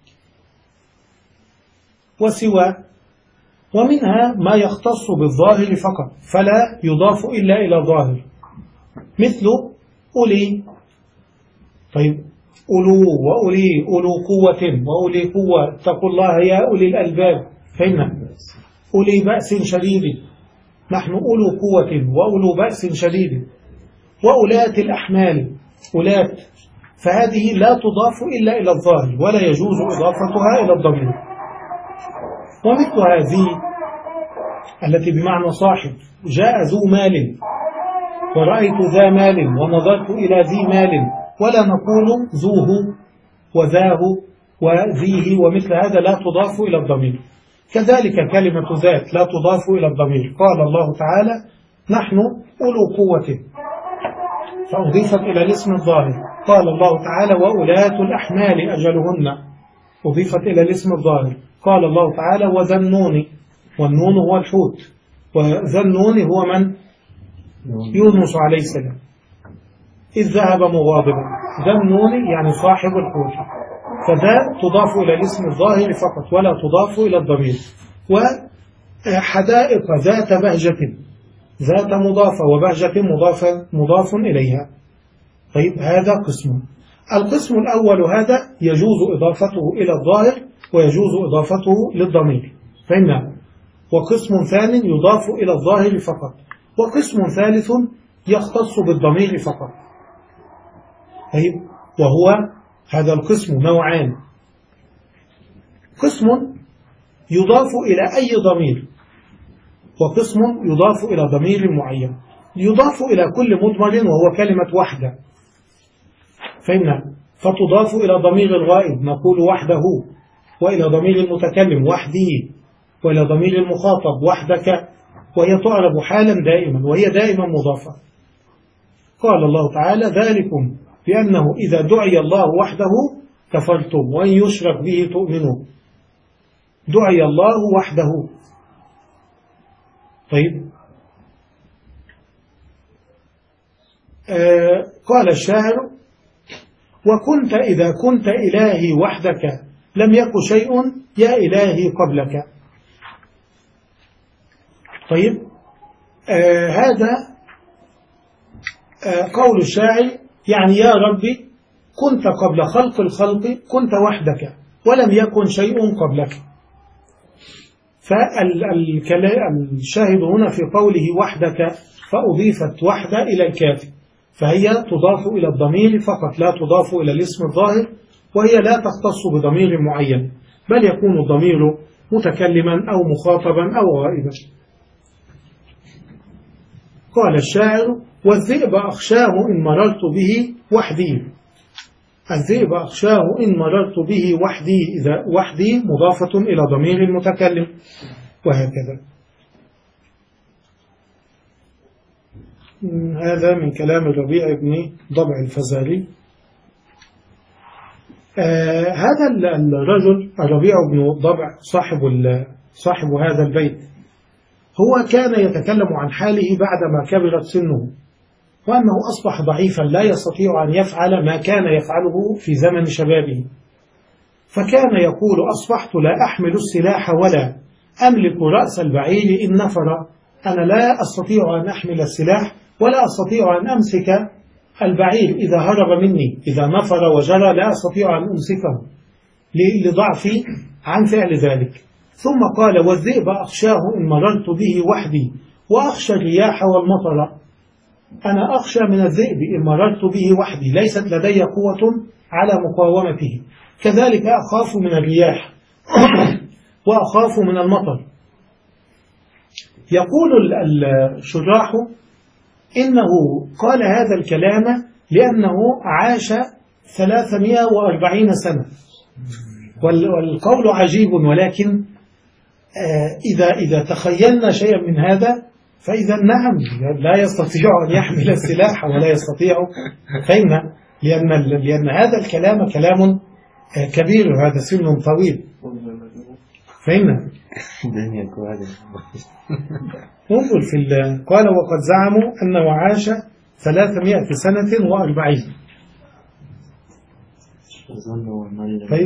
وسوى، ومنها ما يختص بالظاهر فقط فلا يضاف إلا إلى ظاهر، مثل أولي. طيب أولو وأولي، أولو قوة وأولي قوة، اتقوا الله يا أولي الألباب، فهمنا؟ أولي بأس شديد، نحن أولو قوة وأولو بأس شديد. وأولات الأحمال، أولات، فهذه لا تضاف إلا إلى الظاهر ولا يجوز إضافتها إلى الضمير. ومثل هذه التي بمعنى صاحب، جاء ذو مال ورأيت ذا مال ونظرت إلى ذي مال، ولا نقول ذوه وذاه وذيه، ومثل هذا لا تضاف إلى الضمير. كذلك كلمة ذات لا تضاف إلى الضمير، قال الله تعالى نحن أولو قوة، فأضيفت إلى الاسم الظاهر. قال الله تعالى وأولات الأحمال أجلهن، أضيفت إلى الاسم الظاهر. قال الله تعالى وذا النون، والنون هو الحوت، وذا النون هو من؟ يونس عليه السلام، إذ ذهب مغاضبا، ذا النون يعني صاحب الحوت، فذا تضاف إلى الاسم الظاهر فقط ولا تضاف إلى الضمير. وحدائق ذات بهجة، ذات مضافة وبهجة مضاف, مضاف إليها. طيب هذا قسم. القسم الأول هذا يجوز إضافته إلى الظاهر ويجوز إضافته للضمير، فهمنا؟ وقسم ثاني يضاف إلى الظاهر فقط، وقسم ثالث يختص بالضمير فقط. طيب وهو هذا القسم نوعان: قسم يضاف إلى أي ضمير، وقسم يضاف إلى ضمير معين. يضاف إلى كل مضمر وهو كلمة وحده، فهمنا؟ فتضاف إلى ضمير الغائب نقول وحده، وإلى ضمير المتكلم وحده، وإلى ضمير المخاطب وحدك، وهي تعرب حالا دائما وهي دائما مضافة. قال الله تعالى ذلكم بأنه إذا دعي الله وحده كفرتم وإن يشرك به تؤمنوا، دعي الله وحده. طيب آه قال الشاعر وكنت إذا كنت إلهي وحدك لم يكن شيء يا إلهي قبلك. طيب آه هذا آه قول الشاعر، يعني يا ربي كنت قبل خلق الخلق كنت وحدك، ولم يكن شيء قبلك. فالشاهد هنا في قوله وحدك فأضيفت وحدة إلى الكاف، فهي تضاف إلى الضمير فقط لا تضاف إلى الاسم الظاهر، وهي لا تختص بضمير معين، بل يكون الضمير متكلما أو مخاطبا أو غائبا. قال الشاعر والذئب أخشاه إن مررت به وحدي. الذئب أخشاه إن مررت به وحدي، إذا وحدي مضافة إلى ضمير المتكلم، وهكذا. هذا من كلام الربيع بن ضبع الفزاري. آه هذا الرجل الربيع بن ضبع صاحب, صاحب هذا البيت هو كان يتكلم عن حاله بعدما كبرت سنه، وأنه أصبح ضعيفا لا يستطيع أن يفعل ما كان يفعله في زمن شبابه، فكان يقول أصبحت لا أحمل السلاح ولا أملك رأس البعير إن نفر. أنا لا أستطيع أن أحمل السلاح ولا أستطيع أن أمسك البعير إذا هرب مني، إذا نفر وجرى لا أستطيع أن أمسكه لضعفي عن فعل ذلك. ثم قال والذئب أخشاه إن مررت به وحدي وأخشى الرياح والمطر. أنا أخشى من الذئب إن مررت به وحدي، ليست لدي قوة على مقاومته. كذلك أخاف من الرياح وأخاف من المطر. يقول الشراح إنه قال هذا الكلام لأنه عاش ثلاثمائة وأربعين سنة، والقول عجيب، ولكن إذا إذا تخيلنا شيئا من هذا فإذا نعم لا يستطيع أن يحمل السلاح ولا يستطيع، فإن لأن لأن هذا الكلام كلام كبير، هذا سن طويل، فإن انظر في قال وقد زعموا أنه عاش ثلاثمائة سنة وأربعين. طيب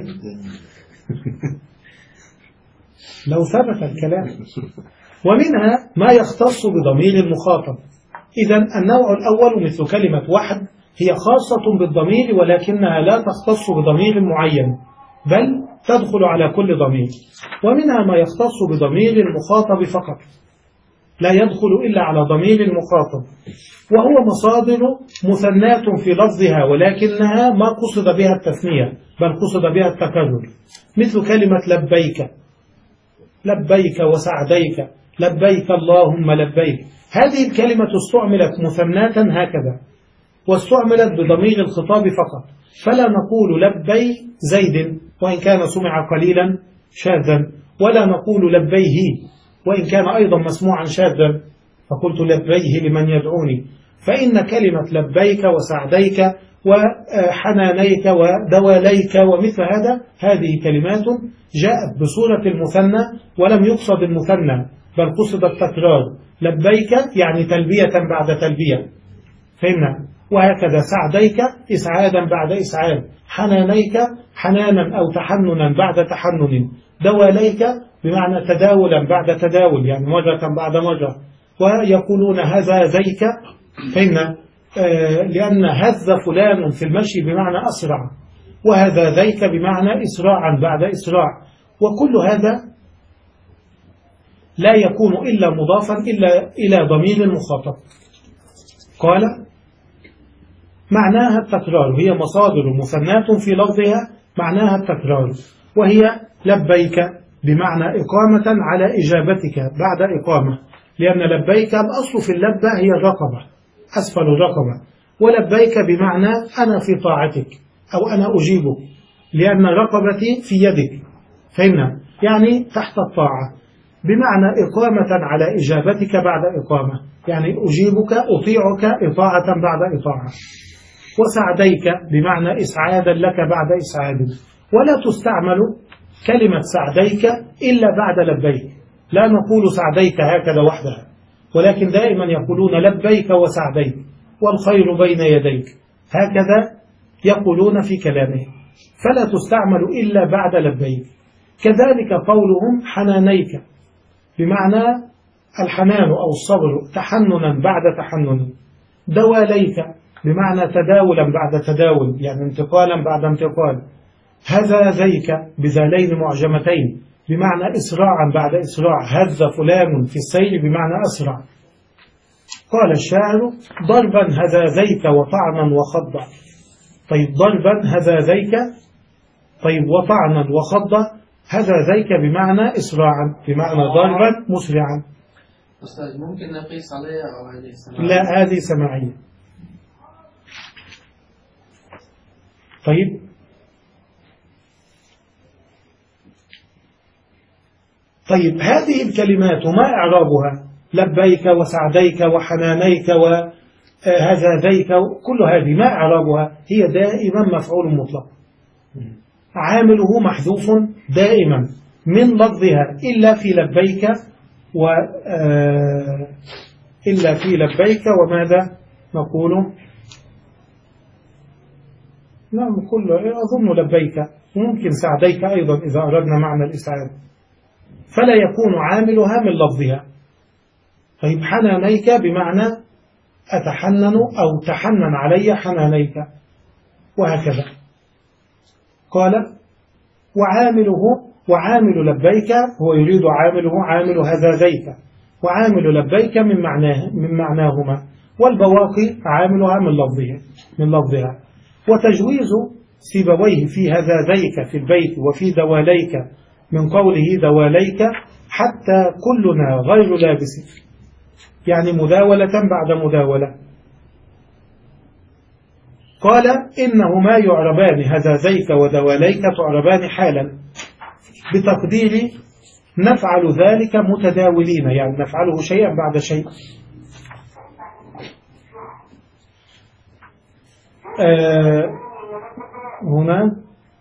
لو ثبت الكلام. ومنها ما يختص بضمير المخاطب. إذن النوع الأول مثل كلمة وحد هي خاصة بالضمير، ولكنها لا تختص بضمير معين، بل تدخل على كل ضمير. ومنها ما يختص بضمير المخاطب فقط، لا يدخل إلا على ضمير المخاطب، وهو مصادر مثنات في لفظها، ولكنها ما قصد بها التثنية بل قصد بها التكرر، مثل كلمة لبيك، لبيك وسعديك، لبيك اللهم لبيك. هذه الكلمة استعملت مثناتا هكذا، واستعملت بضمير الخطاب فقط، فلا نقول لبي زيد وإن كان سمع قليلا شاذا، ولا نقول لبيه وإن كان أيضا مسموعا شاذا، فقلت لبيه لمن يدعوني. فإن كلمة لبيك وسعديك وحنانيك ودواليك ومثل هذا، هذه كلمات جاءت بصورة المثنى ولم يقصد المثنى بل قصد التكرار. لبيك يعني تلبية بعد تلبية، فهمنا؟ وهكذا سعديك إسعادا بعد إسعاد، حنانيك حنانا أو تحننا بعد تحنن، دواليك بمعنى تداولا بعد تداول، يعني مرة بعد مرة. ويقولون هذا زيك، فهمنا؟ آه لأن هذ فلان في المشي بمعنى أسرع، وهذا ذيك بمعنى إسراعا بعد إسراع. وكل هذا لا يكون إلا مضافا إلا إلى ضمير المخاطب. قال معناها التكرار، هي مصادر مثنات في لفظها معناها التكرار، وهي لبيك بمعنى إقامة على إجابتك بعد إقامة، لأن لبيك الأصل في اللبة هي الرقبة، أسفل الرقبة، ولبيك بمعنى أنا في طاعتك أو أنا أجيبك، لأن رقبتي في يدك، فهمنا؟ يعني تحت الطاعة، بمعنى إقامة على إجابتك بعد إقامة، يعني أجيبك أطيعك إطاعة بعد إطاعة. وسعديك بمعنى إسعادا لك بعد إسعاد. ولا تستعمل كلمة سعديك إلا بعد لبيك، لا نقول سعديك هكذا وحدها، ولكن دائما يقولون لبيك وسعديك والخير بين يديك، هكذا يقولون في كلامهم، فلا تستعمل إلا بعد لبيك. كذلك قولهم حنانيك بمعنى الحنان أو الصبر، تحننا بعد تحنن. دواليك بمعنى تداولا بعد تداول، يعني انتقالا بعد انتقال. هذا ذيك بذالين معجمتين بمعنى إسراعا بعد إسراع، هذ فلان في السير بمعنى أسرع. قال الشاعر ضربا هذا ذيك وطعنا وخضا. طيب ضربا هذا ذيك، طيب وطعنا وخضا، هذا ذيك بمعنى إسراعا بمعنى ضربا مسرعا. أستاذ ممكن نقيس عليها أو هذه سماعية؟ لا هذه سماعية. طيب طيب هذه الكلمات وما إعرابها؟ لبيك وسعديك وحنانيك وهذا ذيك، كل هذه ما إعرابها؟ هي دائما مفعول مطلق، عامله محذوف دائما من لفظها إلا في لبيك و إلا في لبيك وماذا نقول؟ نعم كله أظن لبيك، وممكن سعديك أيضا إذا أردنا معنى الإسعاد، فلا يكون عاملها من لفظها. طيب حنانيك بمعنى أتحنن أو تحنن علي حنانيك، وهكذا. قال وعامله وعامل لبيك، هو يريد عامله عامل هذا ذيك، وعامل لبيك من معناه من معناهما، والبواقي عاملها من لفظها من لفظها. وتجويز سيبويه في هذا ذيك في البيت وفي دواليك من قوله دواليك حتى كلنا غير لابس، يعني مداولة بعد مداولة. قال إنهما يعربان هذا ذيك ودواليك تعربان حالا بتقدير نفعل ذلك متداولين، يعني نفعله شيئا بعد شيء. آه هنا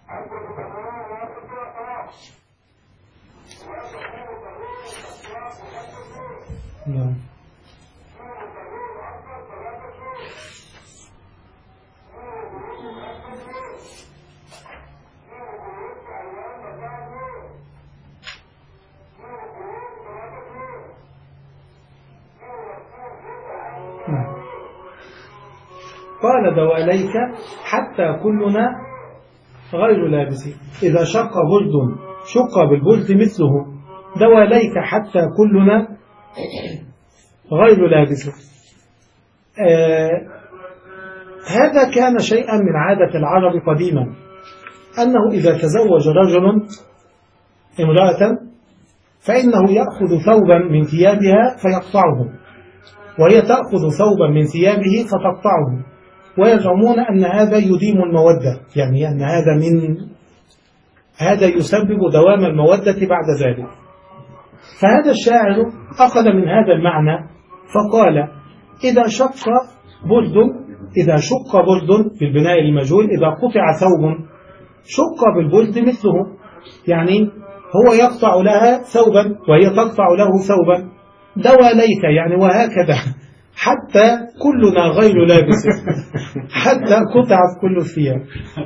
نعم. قال دواليك حتى كلنا غير لابس، إذا شق برد شق بالبرد مثله، دواليك حتى كلنا غير لابس. آه هذا كان شيئا من عادة العرب قديما، أنه إذا تزوج رجل امرأة فإنه يأخذ ثوبا من ثيابها فيقطعه، وهي تأخذ ثوبا من ثيابه فتقطعه، ويزعمون أن هذا يديم المودة، يعني أن هذا من هذا يسبب دوام المودة بعد ذلك. فهذا الشاعر أخذ من هذا المعنى فقال إذا شق برد إذا شق برد بالبناء المجهول، إذا قطع ثوب شق بالبرد مثله، يعني هو يقطع لها ثوبا وهي تقطع له ثوبا. دواليك يعني وهكذا حتى كلنا غير لابس، حتى قطعت كل الثياب،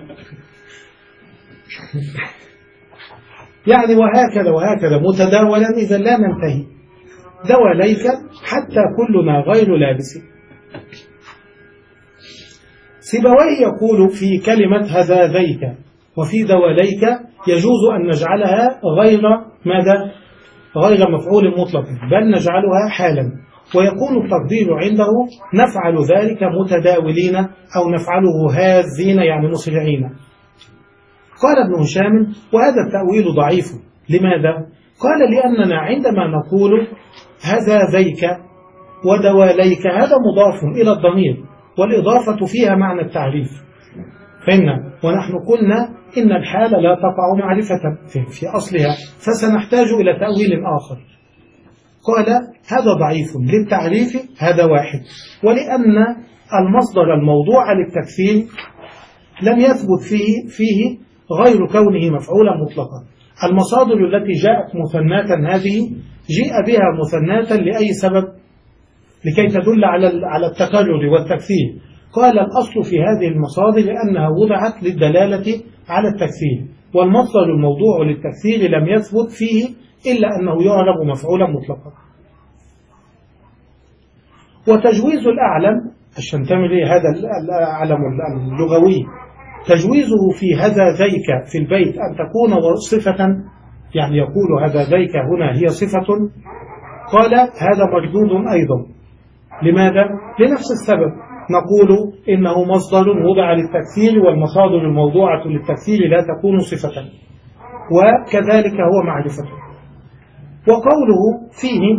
يعني وهكذا وهكذا متداولا إذا لا ننتهي. دواليك حتى كلنا غير لابس. سيبويه يقول في كلمة هذا ذيك وفي دواليك يجوز أن نجعلها غير ماذا؟ غير مفعول مطلق، بل نجعلها حالا، ويكون التقدير عنده نفعل ذلك متداولين أو نفعله هازين يعني مسرعين. قال ابن هشام وهذا التأويل ضعيف. لماذا؟ قال لأننا عندما نقول هذا ذيك ودواليك هذا مضاف إلى الضمير، والإضافة فيها معنى التعريف، فإن ونحن قلنا إن الحال لا تقع معرفة في أصلها، فسنحتاج إلى تأويل آخر. قال هذا ضعيف للتعريف، هذا واحد، ولأن المصدر الموضوع للتكفير لم يثبت فيه, فيه غير كونه مفعولا مطلقا. المصادر التي جاءت مثناة هذه جاء بها مثناة لأي سبب؟ لكي تدل على على التكرر والتكثير. قال الأصل في هذه المصادر لأنها وضعت للدلالة على التكثير، والمصدر الموضوع للتكثير لم يثبت فيه إلا أنه يعرب مفعولا مطلقا. وتجويز الأعلم الشنتمري هذا العلم اللغوي تجويزه في هذا ذيك في البيت أن تكون صفة، يعني يقول هذا ذيك هنا هي صفة، قال هذا مردود أيضا. لماذا؟ لنفس السبب، نقول إنه مصدر وضع للتكثير، والمصادر الموضوعة للتكثير لا تكون صفة، وكذلك هو معرفة. وقوله فيه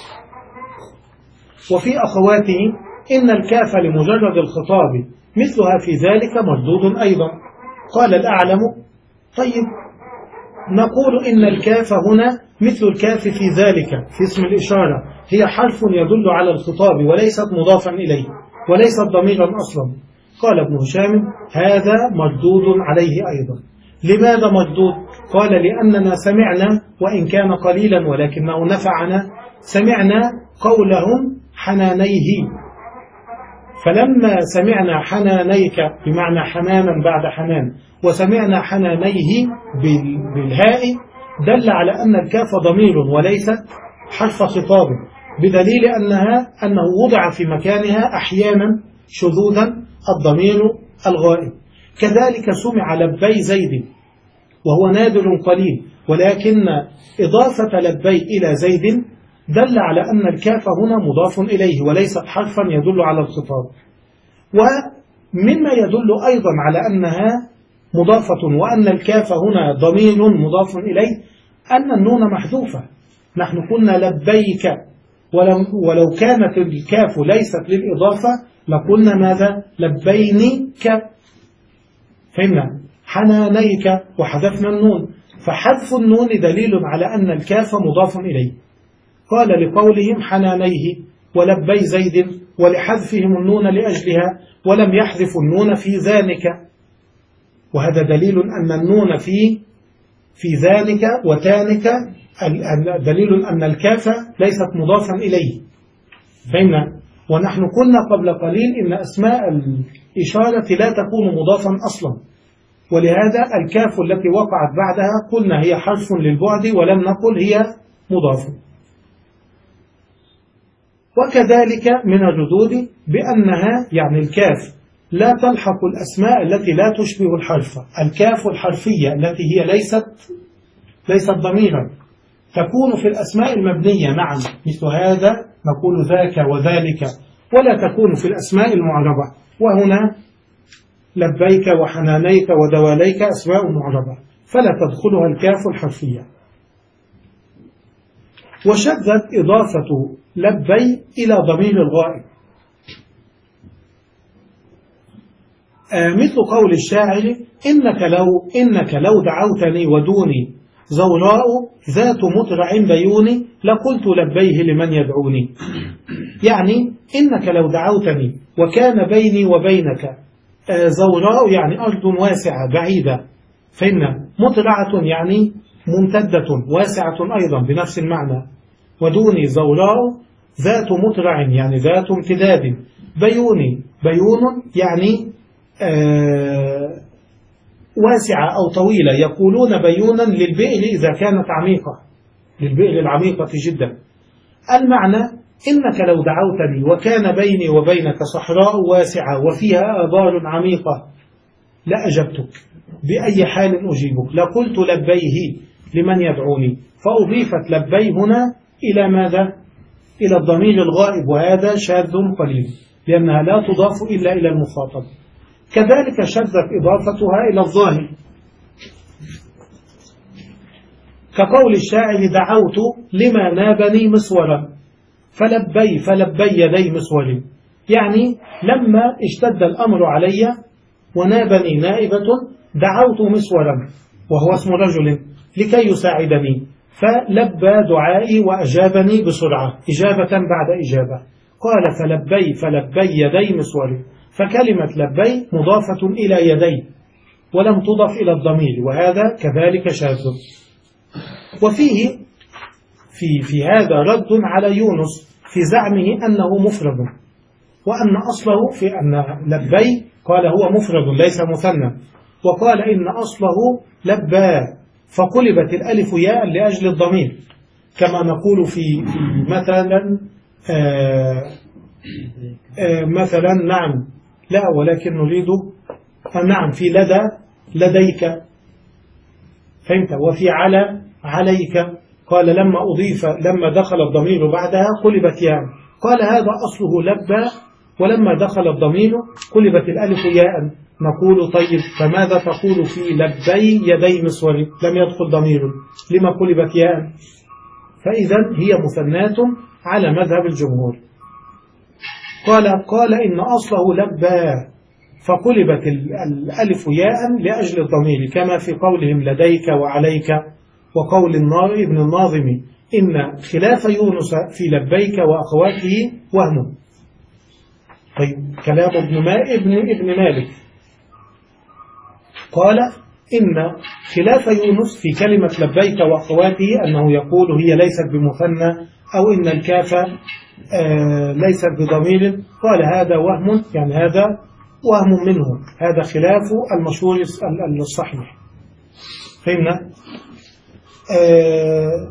وفي أخواته إن الكاف لمجرد الخطاب مثلها في ذلك مردود أيضا. قال الأعلم طيب نقول إن الكاف هنا مثل الكاف في ذلك في اسم الإشارة، هي حرف يدل على الخطاب وليست مضافا إليه وليست ضميرا أصلا. قال ابن هشام هذا مردود عليه أيضا. لماذا مردود؟ قال لأننا سمعنا وإن كان قليلا ولكنه نفعنا، سمعنا قولهم حنانيه، فلما سمعنا حنانيك بمعنى حنانا بعد حنان وسمعنا حنانيه بالهاء دل على أن الكاف ضمير وليست حرف خطاب، بدليل أنها أنه وضع في مكانها أحيانا شذوذا الضمير الغائب. كذلك سمع لبي زيد وهو نادر قليل، ولكن إضافة لبي إلى زيد دل على أن الكاف هنا مضاف إليه وليست حرفا يدل على الخطاب. ومما يدل أيضا على أنها مضافة وأن الكاف هنا ضمير مضاف إليه أن النون محذوفة. نحن قلنا لبيك، ولو كانت الكاف ليست للإضافة لقلنا ماذا؟ لبينك، فهمنا؟ حنانيك وحذفنا النون، فحذف النون دليل على أن الكاف مضاف إليه. قال لقولهم حنانيه ولبي زيد ولحذفهم النون لأجلها ولم يحذفوا النون في ذلك، وهذا دليل أن النون في في ذلك وتانك دليل أن الكاف ليست مضافا إليه. فهمنا؟ ونحن قلنا قبل قليل إن أسماء الإشارة لا تكون مضافا أصلا، ولهذا الكاف التي وقعت بعدها قلنا هي حرف للبعد ولم نقل هي مضاف. وكذلك من الردود بأنها يعني الكاف لا تلحق الأسماء التي لا تشبه الحرف. الكاف الحرفية التي هي ليست ليست ضميرا تكون في الأسماء المبنية، نعم مثل هذا نقول ذاك وذلك، ولا تكون في الأسماء المعربة. وهنا لبيك وحنانيك ودواليك أسماء معربة فلا تدخلها الكاف الحرفية. وشذت إضافة لبي إلى ضمير الغائب، آه مثل قول الشاعر إنك لو, إنك لو دعوتني ودوني زوراء ذات مطرع بيوني لقلت لبيه لمن يدعوني. يعني إنك لو دعوتني وكان بيني وبينك آه زوراء يعني أرض واسعة بعيدة، فإن مطرعة يعني ممتدة واسعة أيضا بنفس المعنى، ودوني زوراء ذات مطرع يعني ذات امتداد، بيوني بيون يعني آه واسعة أو طويلة، يقولون بيونا للبئر إذا كانت عميقة، للبئر العميقة جدا. المعنى إنك لو دعوتني وكان بيني وبينك صحراء واسعة وفيها آبار عميقة لأجبتك، بأي حال أجيبك، لقلت لبيه لمن يدعوني. فأضيفت لبي هنا إلى ماذا؟ إلى الضمير الغائب، وهذا شاذ قليل لأنها لا تضاف إلا إلى المخاطب. كذلك شذت إضافتها إلى الظاهر كقول الشاعر دعوت لما نابني مسورا فلبي فلبي يدي مسور، يعني لما اشتد الأمر علي ونابني نائبة دعوت مسورا وهو اسم رجل لكي يساعدني، فلبى دعائي وأجابني بسرعة إجابة بعد إجابة. قال فلبي فلبي يدي مسور، فكلمة لبي مضافة إلى يدي ولم تضف إلى الضمير، وهذا كذلك شاذ. وفيه في, في هذا رد على يونس في زعمه أنه مفرد، وأن أصله في أن لبي قال هو مفرد ليس مثنى، وقال إن أصله لبى فقلبت الألف ياء لأجل الضمير، كما نقول في مثلا آآ آآ مثلا نعم لا ولكن نريد نعم في لدى لديك، فهمت؟ وفي على عليك. قال لما أضيف لما دخل الضمير بعدها قلبت ياء، قال هذا أصله لبى، ولما دخل الضمير قلبت الألف ياء. نقول طيب فماذا تقول في لبي يدي مصور لم يدخل ضمير، لما قلبت ياء؟ فإذا هي مثنات على مذهب الجمهور. قال قال إن أصله لبى فقلبت الألف ياء لأجل الضمير، كما في قولهم لديك وعليك، وقول ابن الناظم إن خلاف يونس في لبيك وأخواته وهم. طيب كلام ابن, ما ابن, ابن مالك قال إن خلاف يونس في كلمة لبيك وأخواته أنه يقول هي ليست بمثنى أو إن الكاف آه ليست بضمير. قال هذا وهم، يعني هذا وهم منه، هذا خلاف المشهور الصحيح. فهمنا؟ آه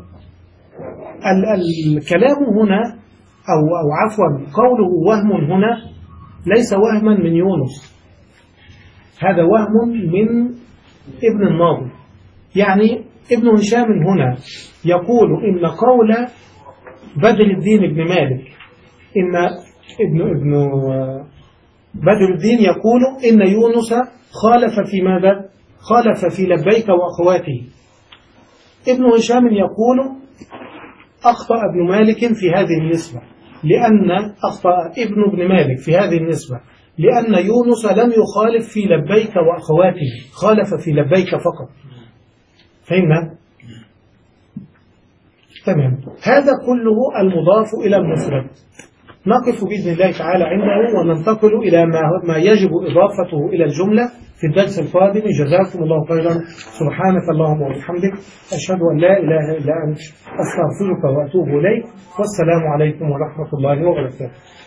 الكلام هنا أو, أو عفوا قوله وهم هنا ليس وهما من يونس، هذا وهم من ابن الناظم. يعني ابن هشام هنا يقول إن قول بدر الدين ابن مالك إن ابن, ابن بدر الدين يقول إن يونس خالف في ماذا؟ خالف في لبيك وأخواته. ابن هشام يقول أخطأ ابن مالك في هذه النسبة، لأن أخطأ ابن ابن مالك في هذه النسبة لأن يونس لم يخالف في لبيك وأخواته، خالف في لبيك فقط. فهمنا؟ تمام. هذا كله المضاف إلى المفرد. نقف بإذن الله تعالى عنده وننتقل إلى ما ما يجب إضافته إلى الجملة في الدرس القادم. جزاكم الله خيرا. سبحانك اللهم وبحمدك، أشهد أن لا إله إلا أنت، أستغفرك وأتوب إليك، والسلام عليكم ورحمة الله وبركاته.